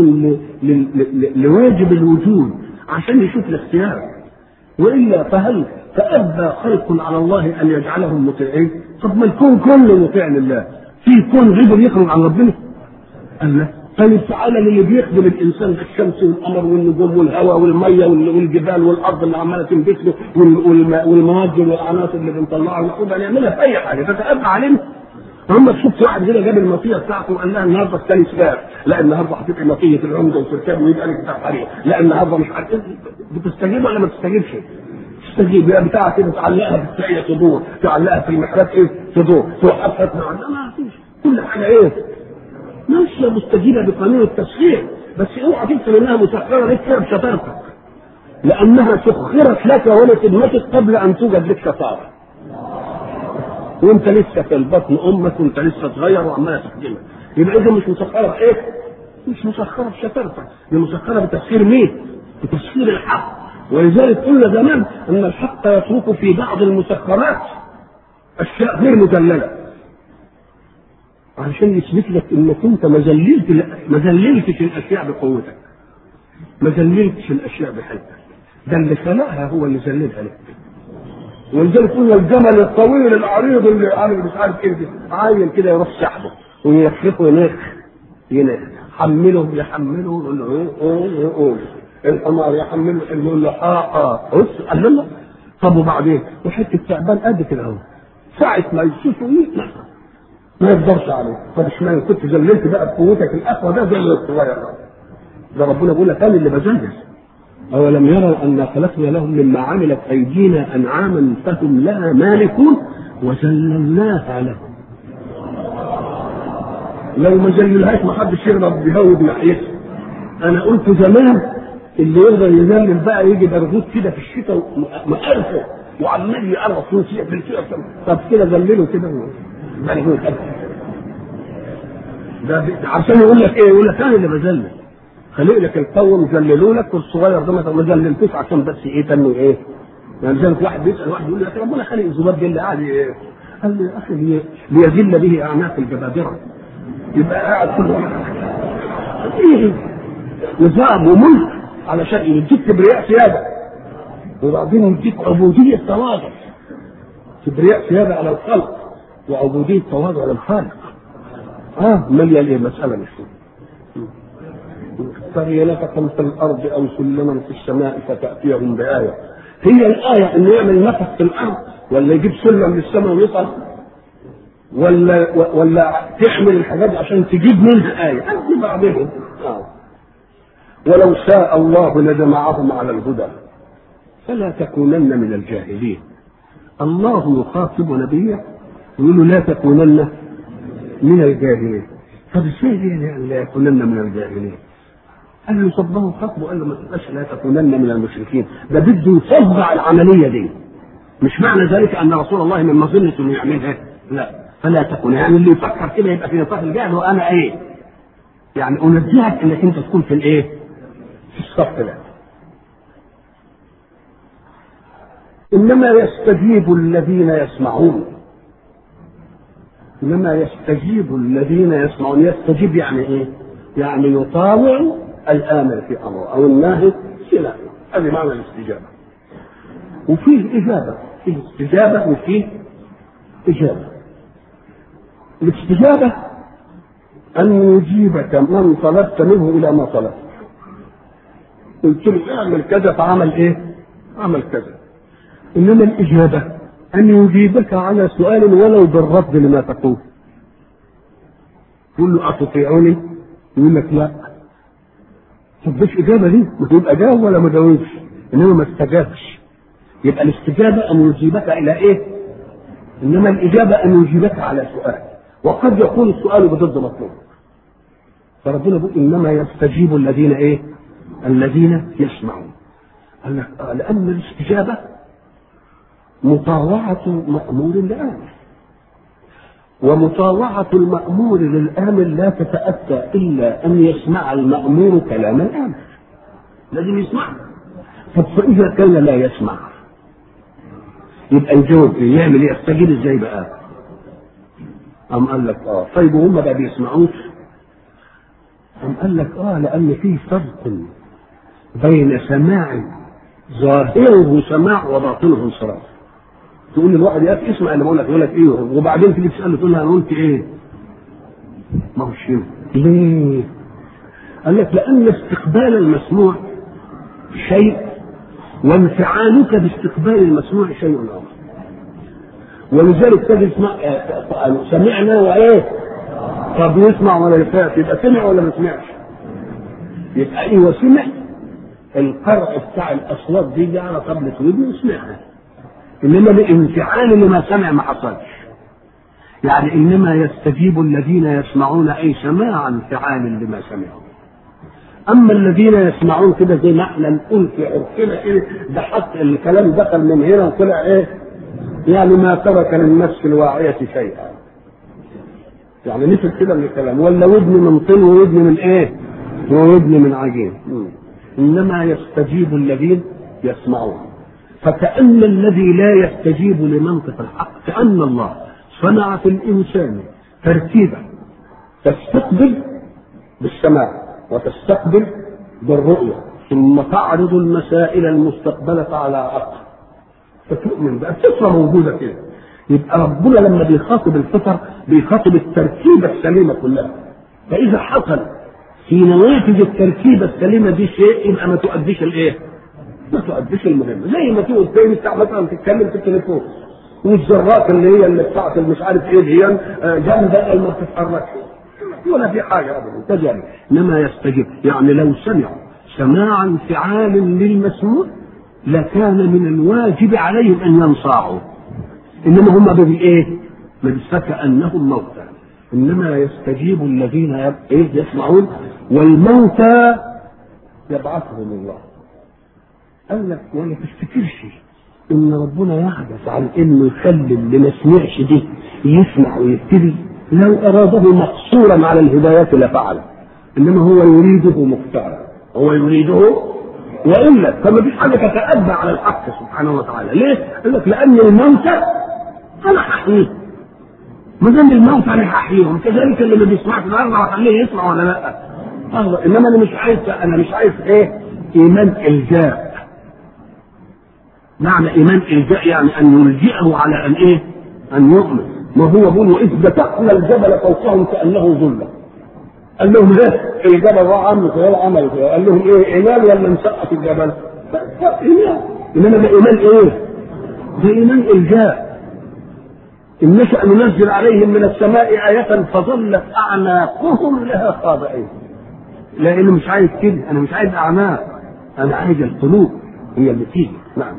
لواجب الوجود عشان يشوف الاختيار. والا فهل تأبى خلق على الله ان يجعلهم مطيعين؟ طب ما الكون كله مطيع لله. في كون غير يخرج عن ربنا؟ قال لا. طيب تعالى للي بيخدم الانسان بالشمس والقمر والنجوم والهواء والميه والجبال والارض اللي عماله تنبت له والمواد والعناصر اللي بنطلعها ونقول هنعملها في اي حاجه تتأبى علينا. هم شفت واحد كده جاب المطيه بتاعته وقال لها النهارده الثاني سباق، لا النهارده هتبقى مطيه العمده وتركب ويبقى لك بتاع حريق، لا النهارده مش عارف. بتستجيب ولا ما بتستجيبش؟ تستجيب. يبقى بتاعها كده تعلقها في السعيه تدور، تعلقها في المحراب ايه؟ تدور، تروح ابحث مع ما فيش. كل حاجه ايه؟ ماشيه مستجيبه بقانون التسخير. بس اوعى تفهم انها مسخره لك كده بشطارتك. لانها سخرت لك ولخدمتك قبل ان توجد لك شطاره، وانت لسه في البطن امك وانت لسه صغير وعماله تخدمك. يبقى اذا مش مسخره بايه؟ مش مسخره بشطارتك، دي مسخره بتفسير مين؟ بتفسير الحق. ولذلك قلنا زمان ان الحق يترك في بعض المسخرات اشياء غير مدلله عشان يثبت لك انك انت ما ذللت ما ذللتش الاشياء بقوتك، ما ذللتش الاشياء بحيلتك، ده اللي خلقها هو اللي ذللها لك. ولذلك قلنا الجمل الطويل العريض اللي عامل مش عارف ايه عايل كده يروح سحبه ويلففه ينخ ينخ، حمله يحمله يقول له ايه يقول الحمار يحمله يقول له حاقه بص قال له طب وبعدين وحته تعبان قد كده اهو ساعه ما يشوفه ايه ما يقدرش عليه. طب اشمعنى كنت ذللت بقى بقوتك الاقوى ده زي الصغير ده؟ ربنا بيقول لك انا اللي بذلل. أولم يروا أن خلقنا لهم مما عملت أيدينا أنعاما فهم لها مالكون وذللناها لهم. لو ما ذللهاش ما حدش يقدر يهود ناحيتها. أنا قلت زمان اللي يقدر يذلل بقى يجي برغوث كده في الشتاء مقرفه وعمال يقرف فيه في الشتاء، طب كده ذلله كده برغوث ده عشان يقول لك إيه؟ يقول لك أنا اللي بذلل. خلق لك القوي مذللوا لك والصغير ده ما ذللتوش عشان بس ايه تنو ايه؟ يعني زي واحد بيسال واحد يقول لك ربنا خلق الذباب ده اللي قاعد ايه؟ قال لي يا اخي ليذل به اعناق الجبابره. يبقى قاعد كل واحد ايه؟ نظام وملك علشان يديك كبرياء سياده وبعدين يديك عبوديه تواضع. كبرياء سياده على الخلق وعبوديه تواضع للخالق. اه مليا ايه مساله مش فهي نفقا في الارض او سلما في السماء فتاتيهم بايه. هي الايه انه يعمل نفق في الارض ولا يجيب سلم للسماء ويطلع ولا ولا تعمل الحاجات عشان تجيب منها ايه؟ انت بعضهم آه. ولو شاء الله لجمعهم على الهدى فلا تكونن من الجاهلين. الله يخاطب نبيه ويقول له لا تكونن من الجاهلين. طب ازاي يعني لا يكونن من الجاهلين؟ قال له صبه خطبه قال له ما تبقاش لا تكونن من المشركين. ده بده يصدع العمليه دي. مش معنى ذلك ان رسول الله من مظنه انه يعملها، لا فلا تكون. يعني اللي يفكر كده يبقى في نطاق الجهل وانا ايه؟ يعني انبهك انك انت تكون في الايه؟ في الصف ده. انما يستجيب الذين يسمعون. انما يستجيب الذين يسمعون. يستجيب يعني ايه؟ يعني يطاوع الآمر في أمره أو الناهي في نهيه. هذه معنى الاستجابة. وفيه إجابة، فيه استجابة وفيه إجابة. الاستجابة أن يجيبك من طلبت منه إلى ما طلبت. قلت له اعمل كذا فعمل إيه؟ عمل كذا. إنما الإجابة أن يجيبك على سؤال ولو بالرد لما تقول. تقول له أتطيعني؟ يقول لك لا. طب مش إجابة دي؟ ما تبقى جاوب ولا ما جاوبش؟ إنما ما استجابش. يبقى الاستجابة أن يجيبك إلى إيه؟ إنما الإجابة أن يجيبك على سؤال، وقد يكون السؤال بضد مطلوب. فربنا بيقول إنما يستجيب الذين إيه؟ الذين يسمعون. قال لك آه لأن الاستجابة مطاوعة مأمور لآمر، ومطاوعة المأمور للآمر لا تتأتى إلا أن يسمع المأمور كلام الآمر. لازم يسمع. طب فإذا كان لا يسمع يبقى نجاوب يعمل ايه؟ يستجيب ازاي بقى؟ أم قال لك اه طيب وهم ما بيسمعوش؟ أم قال لك اه لأن في فرق بين سماع ظاهره سماع وباطنه انصراف. تقول للواحد يا اخي اسمع اللي بقول لك يقول لك ايه، وبعدين تيجي تساله تقول له انا قلت ايه؟ ما هو شيء. ليه؟ قال لك لأن استقبال المسموع شيء وانفعالك باستقبال المسموع شيء آخر. ولذلك تجد سمعنا وايه؟ طب يسمع ولا يفات؟ يبقى سمع ولا ما سمعش؟ يبقى ايوه سمع. القرع بتاع الاصوات دي على طبلة ودنه وسمعها، انما الانفعال لما سمع ما حصلش. يعني انما يستجيب الذين يسمعون اي سماع انفعال لما سمعوا. اما الذين يسمعون كده زي ما احنا نقول في عرفنا ايه، ده حتى الكلام دخل من هنا وطلع ايه، يعني ما ترك للنفس الواعية شيئا، يعني مثل كده من الكلام، ولا ودن من طين وودن من ايه، وودن من عجين. انما يستجيب الذين يسمعون. فكأن الذي لا يستجيب لمنطق الحق كأن الله صنع في الإنسان ترتيبا تستقبل بالسماع وتستقبل بالرؤية، ثم تعرض المسائل المستقبلة على عقل فتؤمن بقى، الفطرة موجودة كده. يبقى ربنا لما بيخاطب الفطر بيخاطب التركيبة السليمة كلها، فإذا حصل في نوافذ التركيبة السليمة دي شيء يبقى ما تؤديش الايه؟ ما تؤديش المهمة. زي ما تقول تاني بتاع مثلا تتكلم في التليفون والذرات اللي هي اللي بتاعت مش عارف ايه دي جامدة ما بتتحركش ولا في حاجة ابدا تجري. انما يستجيب، يعني لو سمعوا سماعا انفعال للمسموع لكان من الواجب عليهم ان ينصاعوا، انما هم بالايه؟ فكأنهم موتى. انما يستجيب الذين ايه يسمعون والموتى يبعثهم الله. قال لك ولا تفتكرش ان ربنا يحدث عن انه يخلي اللي ما سمعش دي يسمع ويبتدي، لو اراده مقصورا على الهدايات لفعله، انما هو يريده مختارا، هو يريده والا فما فيش حاجه تتأدى على الحق سبحانه وتعالى. ليه؟ قال لك لان الموتى انا احييه، ما دام الموت انا هحييهم، كذلك اللي ما بيسمعش النهارده هخليه يسمع ولا لا؟ أه. انما انا مش عايز انا مش عايز ايه؟ ايمان الجاء. معنى ايمان الجاء يعني ان يلجئه على ان ايه؟ ان يؤمن. ما هو بيقول واذ بتقنا الجبل فوقهم كانه ظله. قال لهم ايه؟ الجبل راح عمل كده عمل كده، قال لهم ايه؟ ايمان ولا نسقط الجبل؟ ايمان. انما ده ايمان ايه؟ ده ايمان الجاء. إن نشأ ننزل عليهم من السماء آية فظلت أعناقهم لها خاضعين. لأنه مش عايز كده، أنا مش عايز أعناق، أنا عايز القلوب هي اللي تيجي. نعم.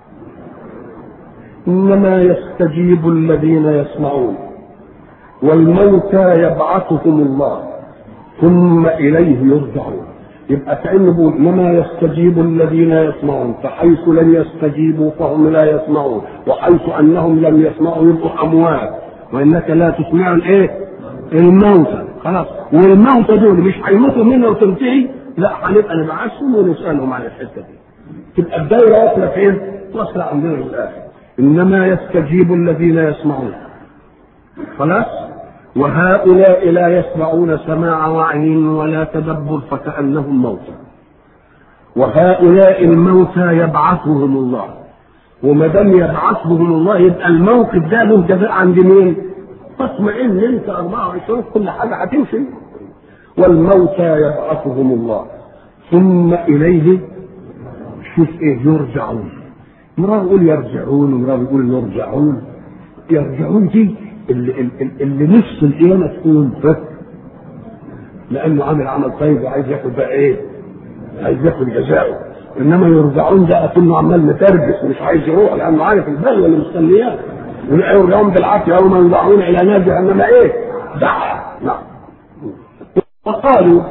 إنما يستجيب الذين يسمعون والموتى يبعثهم الله ثم إليه يرجعون. يبقى كأنه بيقول إنما يستجيب الذين يسمعون، فحيث لم يستجيبوا فهم لا يسمعون، وحيث أنهم لم يسمعوا يبقوا أموات، وإنك لا تسمع الإيه؟ الموتى. خلاص، والموتى دول مش هيموتوا منها وتنتهي، لا هنبقى نبعثهم ونسألهم عن الحتة دي. تبقى الدايرة واصلة فين؟ واصلة عندنا الآخر. إنما يستجيب الذين يسمعون. خلاص؟ وهؤلاء لا يسمعون سماع وعي ولا تدبر فكأنهم موتى. وهؤلاء الموتى يبعثهم الله، وما دام يبعثهم الله يبقى الموقف ده له جزاء عند مين؟ تطمئن انت أربعة وعشرين كل حاجه هتمشي. والموتى يبعثهم الله ثم اليه شوف ايه يرجعون. مرة يقول يرجعون ومرة يقول يرجعون. يرجعون دي اللي, اللي, اللي نفس القيامة تكون فك، لأنه عامل عمل طيب وعايز ياخد بقى إيه؟ عايز ياخد جزاؤه. إنما يرجعون ده أكنه عمال متربس مش عايز يروح، لأنه عارف البلوى اللي مستنياه. يرجعون بالعافية يوم يدعون إلى نار جهنم إيه؟ دعا. نعم. وقالوا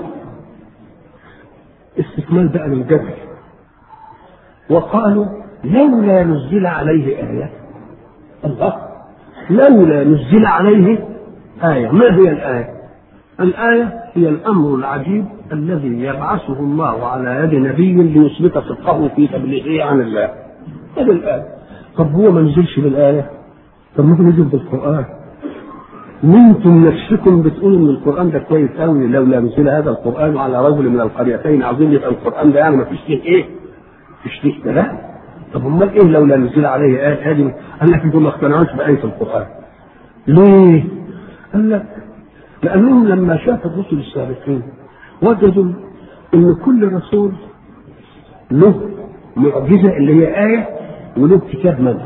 استكمال بقى للجبل، وقالوا لولا نزل عليه آية. الله، لولا نزل عليه آية. ما هي الآية؟ الآية هي الأمر العجيب الذي يبعثه الله على يد نبي ليثبت صدقه في تبليغه عن الله. هذه الآية. طب هو ما نزلش بالآية؟ طب ممكن نزل بالقرآن. منتم نفسكم بتقولوا ان القرآن ده كويس قوي، لولا نزل هذا القرآن على رجل من القريتين عظيم، يبقى القرآن ده يعني ما فيش فيه ايه؟ فيش فيه كلام. طب امال ايه لولا نزل عليه آية؟ هذه قال لك انتم ما اقتنعوش بآية القرآن. ليه؟ قال لك لأنهم لما شاف الرسل السابقين وجدوا ان كل رسول له معجزة اللي هي آية وله كتاب منه.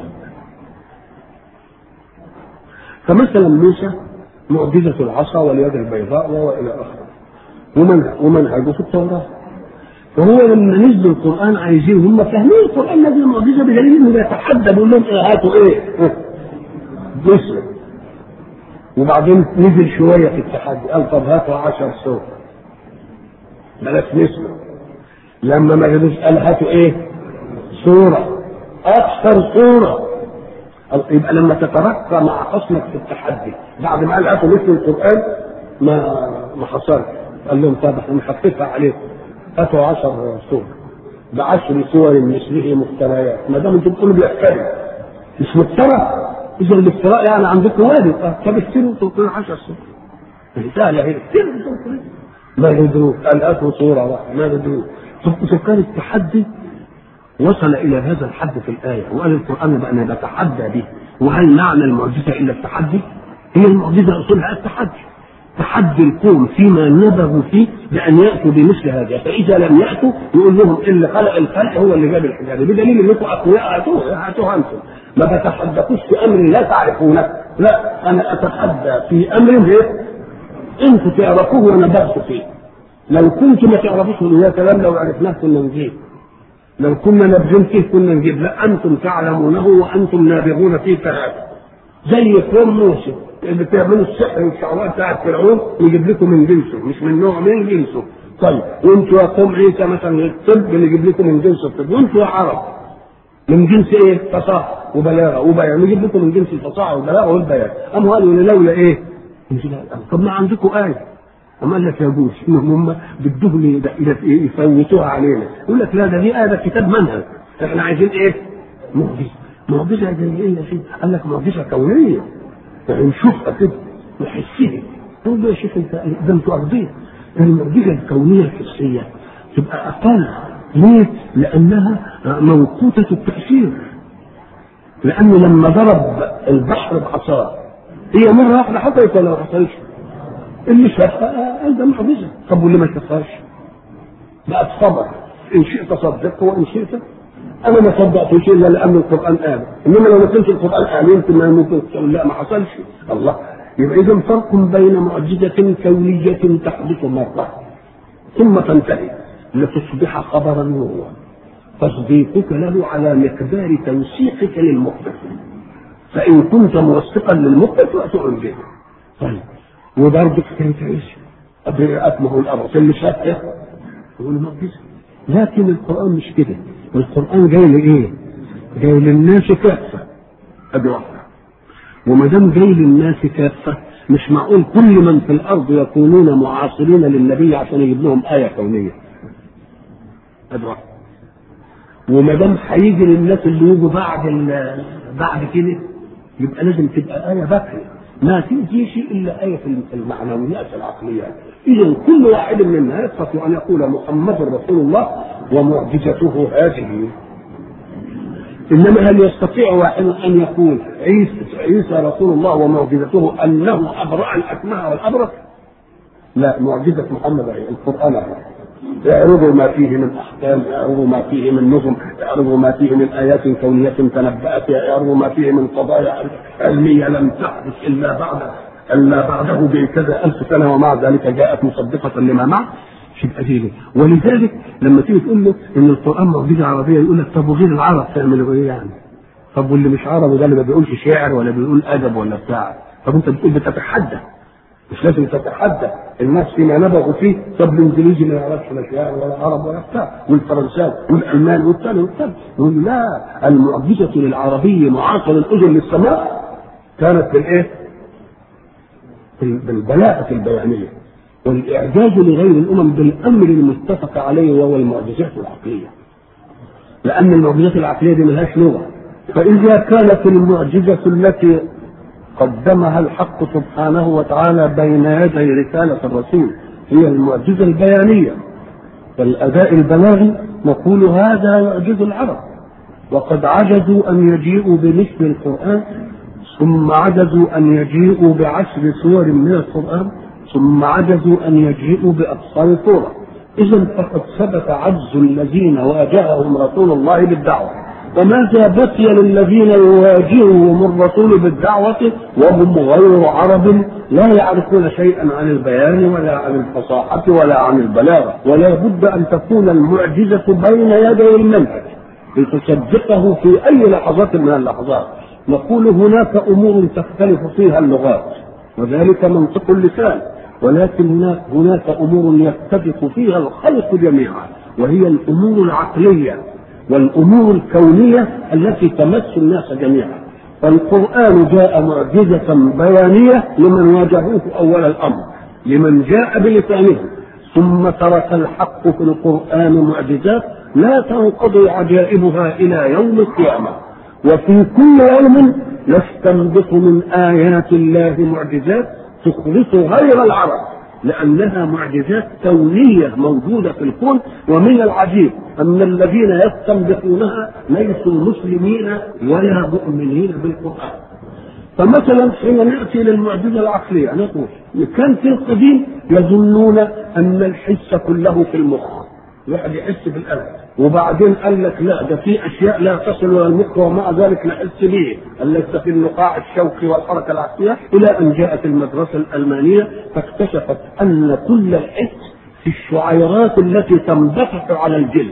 فمثلا موسى معجزة العصا واليد البيضاء وإلى آخره، ومنهجه في التوراة. وهو لما نزل القرآن عايزين هم فاهمين القرآن هذه المعجزة بدليل انه يتحدى بيقول لهم ايه هاتوا ايه؟ جسر. وبعدين نزل شوية في التحدي قال طب هاتوا عشر سور. بلاش نسبة. لما ما جدوش قال هاتوا ايه؟ صورة، اكثر صورة. يبقى لما تترقى مع خصمك في التحدي بعد ما قال هاتوا مثل القرآن ما ما حصلش، قال لهم طب احنا نخففها عليكم، هاتوا عشر صور بعشر صور مثله مفتريات. ما دام انتم بتقولوا بيحترم مش مفترى، اذا الافتراء يعني عندكم واجب. طب اكتبوا تقولوا عشر صور سهله هي، اكتبوا ما يدروك قال هاتوا صوره واحده ما يدروك. طب كان التحدي وصل الى هذا الحد في الايه، وقال القران بقى انا بتحدى به. وهل معنى المعجزه الا التحدي؟ هي المعجزه اصولها التحدي، تحدي الكون فيما نبغوا فيه بان ياتوا بمثل هذا، فاذا لم ياتوا يقول لهم اللي خلق الخلق هو اللي جاب الحجاب، بدليل انكم اقوياء هاتوها هاتوها انتم. ما بتحدثوش في امر لا تعرفونه، لا انا اتحدى في امر ايه؟ انتم تعرفوه وانا بغت فيه. لو كنتم ما تعرفوش يا كلام لو عرفناه كنا نجيب، لو كنا نبذل فيه كنا نجيب، لا انتم تعلمونه وانتم نابغون فيه كهذا. زي قوم موسى اللي بتعملوا السحر والشعوذه بتاعت فرعون ويجيب لكم من جنسه، مش من نوع من جنسه. طيب وانتوا يا قوم عيسى مثلا الطب اللي يجيب لكم من جنس الطب، وانتوا يا عرب من جنس ايه؟ فصاحه وبلاغه وبيان، يجيب لكم من جنس الفصاحه والبلاغه والبيان. قاموا قالوا لولا ايه؟ طب ما عندكم ايه؟ أما قال لك يجوز هم بالدهن يفوتوها علينا، يقول لك لا ده دي آية كتاب منهج، احنا عايزين ايه؟ معجزة. معجزة زي ايه يا سيدي؟ قال لك معجزة كونية يعني نشوفها كده نحسها. تقول له يا شيخ انت ده انتوا ارضيه، المعجزة الكونية الحسية تبقى اقل. ليه؟ لانها موقوتة التأثير. لانه لما ضرب البحر بعصاه هي مرة واحدة حصلت ولا ما حصلتش؟ اللي شافها قال ده معجزه. طب واللي ما شافهاش بقى صبر، ان شئت صدقت وان شئت انا ما صدقتش الا لان القران قال. انما لو ما كانش القران قال يمكن ما ممكن تقول لا ما حصلش. الله. يبقى اذا فرق بين معجزه كونيه تحدث مره ثم تنتهي لتصبح خبرا نورا، تصديقك له على مقدار توثيقك للمخبر. فان كنت موثقا للمخبر فتؤمن به. طيب وبرضه كانت عيش أتمه الأرض اللي شافها يقول معجزة. لكن القرآن مش كده، القرآن جاي لإيه؟ جاي للناس كافة. أدي واحدة. وما دام جاي للناس كافة مش معقول كل من في الأرض يكونون معاصرين للنبي عشان يجيب لهم آية كونية. أدي واحدة. وما دام هيجي للناس اللي يجوا بعد بعد كده يبقى لازم تبقى آية باقية. ما تجيش الا ايه في المعنويات العقليات. اذا كل واحد منا يستطيع ان يقول محمد رسول الله ومعجزته هذه. انما هل يستطيع واحد ان يقول عيسى عيسى رسول الله ومعجزته انه ابرأ الاكمه والابرص؟ لا، معجزه محمد القران يعرض ما فيه من احكام، يعرض ما فيه من نظم، يعرض ما فيه من ايات كونيه تنبأت، يعرض ما فيه من قضايا علميه لم تحدث الا بعد الا بعده بكذا الف سنه، ومع ذلك جاءت مصدقه لما معه. شبه دينه. ولذلك لما تيجي تقول له ان القران معجزه عربيه يقول لك طب وغير العرب تعملوا ايه يعني؟ طب واللي مش عربي ده اللي ما بيقولش شعر ولا بيقول ادب ولا بتاع، طب انت بتقول بتتحدى. مش لازم تتحدى الناس فيما نبغوا فيه. طب الانجليزي ما يعرفش لا شعر ولا عرب ولا بتاع، والفرنساوي والالمان والثاني والثالث. يقول لا، المعجزه للعربي معاصر الاذن للسماء كانت بالايه؟ بالبلاغه البيانيه والاعجاز لغير الامم بالامر المتفق عليه وهو المعجزات العقليه. لان المعجزات العقليه دي ملهاش لغه. فاذا كانت المعجزه التي قدمها الحق سبحانه وتعالى بين يدي رسالة الرسول هي المعجزة البيانية والأداء البلاغي، نقول هذا يعجز العرب، وقد عجزوا أن يجيئوا بمثل القرآن، ثم عجزوا أن يجيئوا بعشر سور من القرآن، ثم عجزوا أن يجيئوا بأقصار سورة. إذن فقد ثبت عجز الذين واجههم رسول الله بالدعوة. وماذا بقي للذين يواجههم الرسول بالدعوة وهم غير عرب لا يعرفون شيئا عن البيان ولا عن الفصاحة ولا عن البلاغة؟ ولا بد أن تكون المعجزة بين يدي المنهج لتصدقه في أي لحظات من اللحظات. نقول هناك أمور تختلف فيها اللغات وذلك منطق اللسان، ولكن هناك امور يتفق فيها الخلق جميعا، وهي الامور العقليه والامور الكونيه التي تمس الناس جميعا. فالقران جاء معجزه بيانيه لمن واجهوه اول الامر، لمن جاء بلسانه، ثم ترك الحق في القران معجزات لا تنقضي عجائبها الى يوم القيامه. وفي كل يوم نستنبط من آيات الله معجزات تخلص غير العرب، لأنها معجزات كونية موجودة في الكون. ومن العجيب أن الذين يستنبطونها ليسوا مسلمين ولا مؤمنين بالقرآن. فمثلا حين نأتي للمعجزة العقلية نقول كان في القديم يظنون أن الحس كله في المخ، الواحد يحس بالقلب، وبعدين قال لك لا، ده في اشياء لا تصل الى المخ ومع ذلك نحس به، التي في النقاع الشوكي والحركه العقليه، الى ان جاءت المدرسه الالمانيه فاكتشفت ان كل الحس في الشعيرات التي تنبثق على الجلد.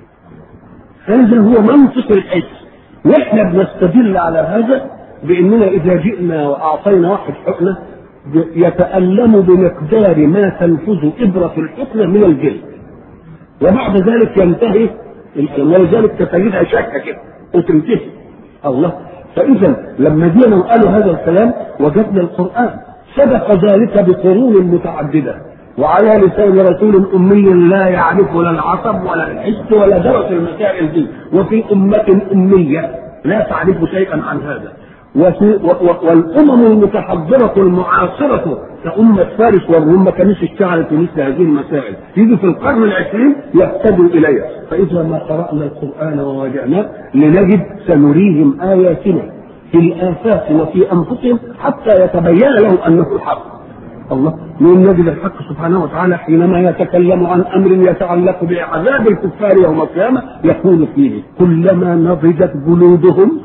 هذا هو منطق الحس، واحنا بنستدل على هذا باننا اذا جئنا واعطينا واحد حقنه يتالم بمقدار ما تنفذ ابره الحقنه من الجلد، وبعد ذلك ينتهي، ولذلك تجدها شكه كده وتنتهي. الله، فاذا لما جينا وقالوا هذا الكلام وجدنا القران سبق ذلك بقرون متعدده، وعلى لسان رسول امي لا يعرف لا العصب ولا الحس ولا درس المسائل دي، وفي امه اميه لا تعرف شيئا عن هذا. وفي والامم المتحضره المعاصره كأمة فارس والروم ما كانش اشتغلت مثل هذه المسائل، يجي في القرن العشرين يهتدوا اليها. فاذا ما قرانا القران وواجهناه لنجد سنريهم اياتنا في الافاق وفي انفسهم حتى يتبين لهم انه الحق. الله، من نجد الحق سبحانه وتعالى حينما يتكلم عن امر يتعلق بعذاب الكفار يوم القيامه يقول فيه كلما نضجت جلودهم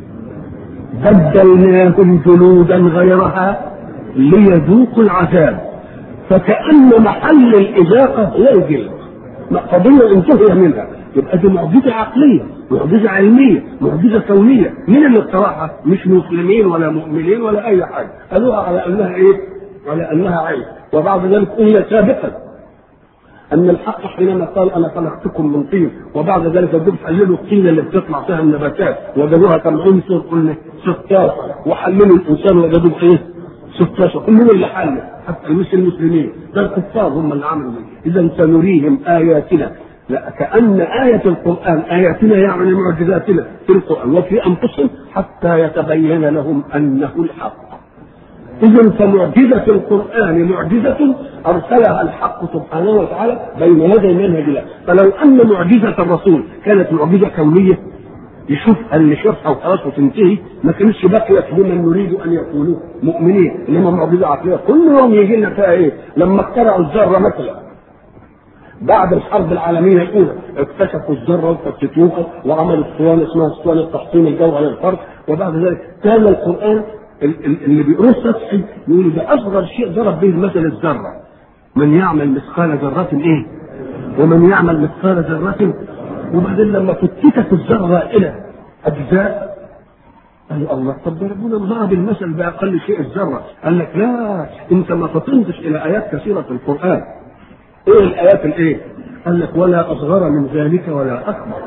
بدلناهم جلودا غيرها ليذوقوا العذاب. فكأن محل الإذاقة هو الجلد، قضية انتهي منها. يبقى دي معجزة عقلية، معجزة علمية، معجزة كونية. مين اللي اخترعها؟ مش مسلمين ولا مؤمنين ولا أي حاجة، قالوها على أنها إيه؟ على أنها عين. وبعد ذلك قيل سابقا أن الحق حينما قال أنا خلقتكم من طين، وبعد ذلك جبت حللوا الطين اللي بتطلع فيها النباتات وجدوها كم عنصر؟ قلنا ستاشر، وحللوا الإنسان وجدوه إيه؟ ستاشر. كلهم اللي حلوا، حتى مش المسلمين، ده الكفار هم اللي عملوا دي. إذا سنريهم آياتنا، لا كأن آية القرآن آياتنا يعني معجزاتنا في القرآن وفي أنفسهم حتى يتبين لهم أنه الحق. إذن فمعجزة القرآن معجزة أرسلها الحق سبحانه وتعالى بين يدي منهج الله. فلو أن معجزة الرسول كانت معجزة كونية يشوف اللي شافها وخلاص وتنتهي، ما كانش بقيت بمن نريد أن يكونوا مؤمنين، إنما معجزة عقلية كل يوم يجي لنا فيها إيه؟ لما اخترعوا الذرة مثلا بعد الحرب العالمية الأولى اكتشفوا الذرة وفتتوها وعملوا اسطوانة اسمها اسطوانة تحطيم الجو على الفرد، وبعد ذلك كان القرآن اللي بيقولوا سطحي يقولوا ده اصغر شيء ضرب به المثل الذره، من يعمل مثقال ذره ايه ومن يعمل مثقال ذره. وبعدين لما فتتت الذره الى اجزاء قال الله، طب ربنا ضرب المثل باقل شيء الذره. قال لك لا، انت ما فطنتش الى ايات كثيره في القران. ايه الايات الايه؟ قال لك ولا اصغر من ذلك ولا اكبر.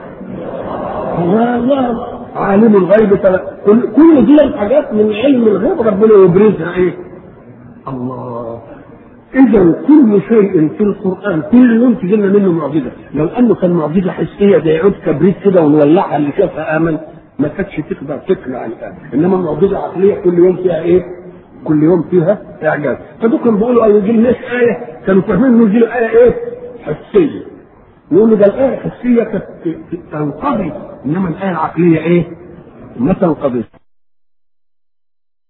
لا عالم الغيب تل... كل, كل دي الحاجات من علم الغيب ربنا يبرزها ايه؟ الله. اذا كل شيء في القران كل يوم تجينا منه معجزه. لو انه كان معجزه حسيه زي عود كبريت كده ونولعها اللي شافها امن ما كانتش تقدر تقنع الان، انما معجزه عقليه كل يوم فيها ايه؟ كل يوم فيها اعجاز. فدول كانوا بيقولوا ان يجي لنا ايه؟ كانوا فاهمين انه يجي له ايه ايه؟ حسيه. نقول له ده الايه الحسيه تنقضي، انما الايه العقليه ايه؟ ما تنقضي.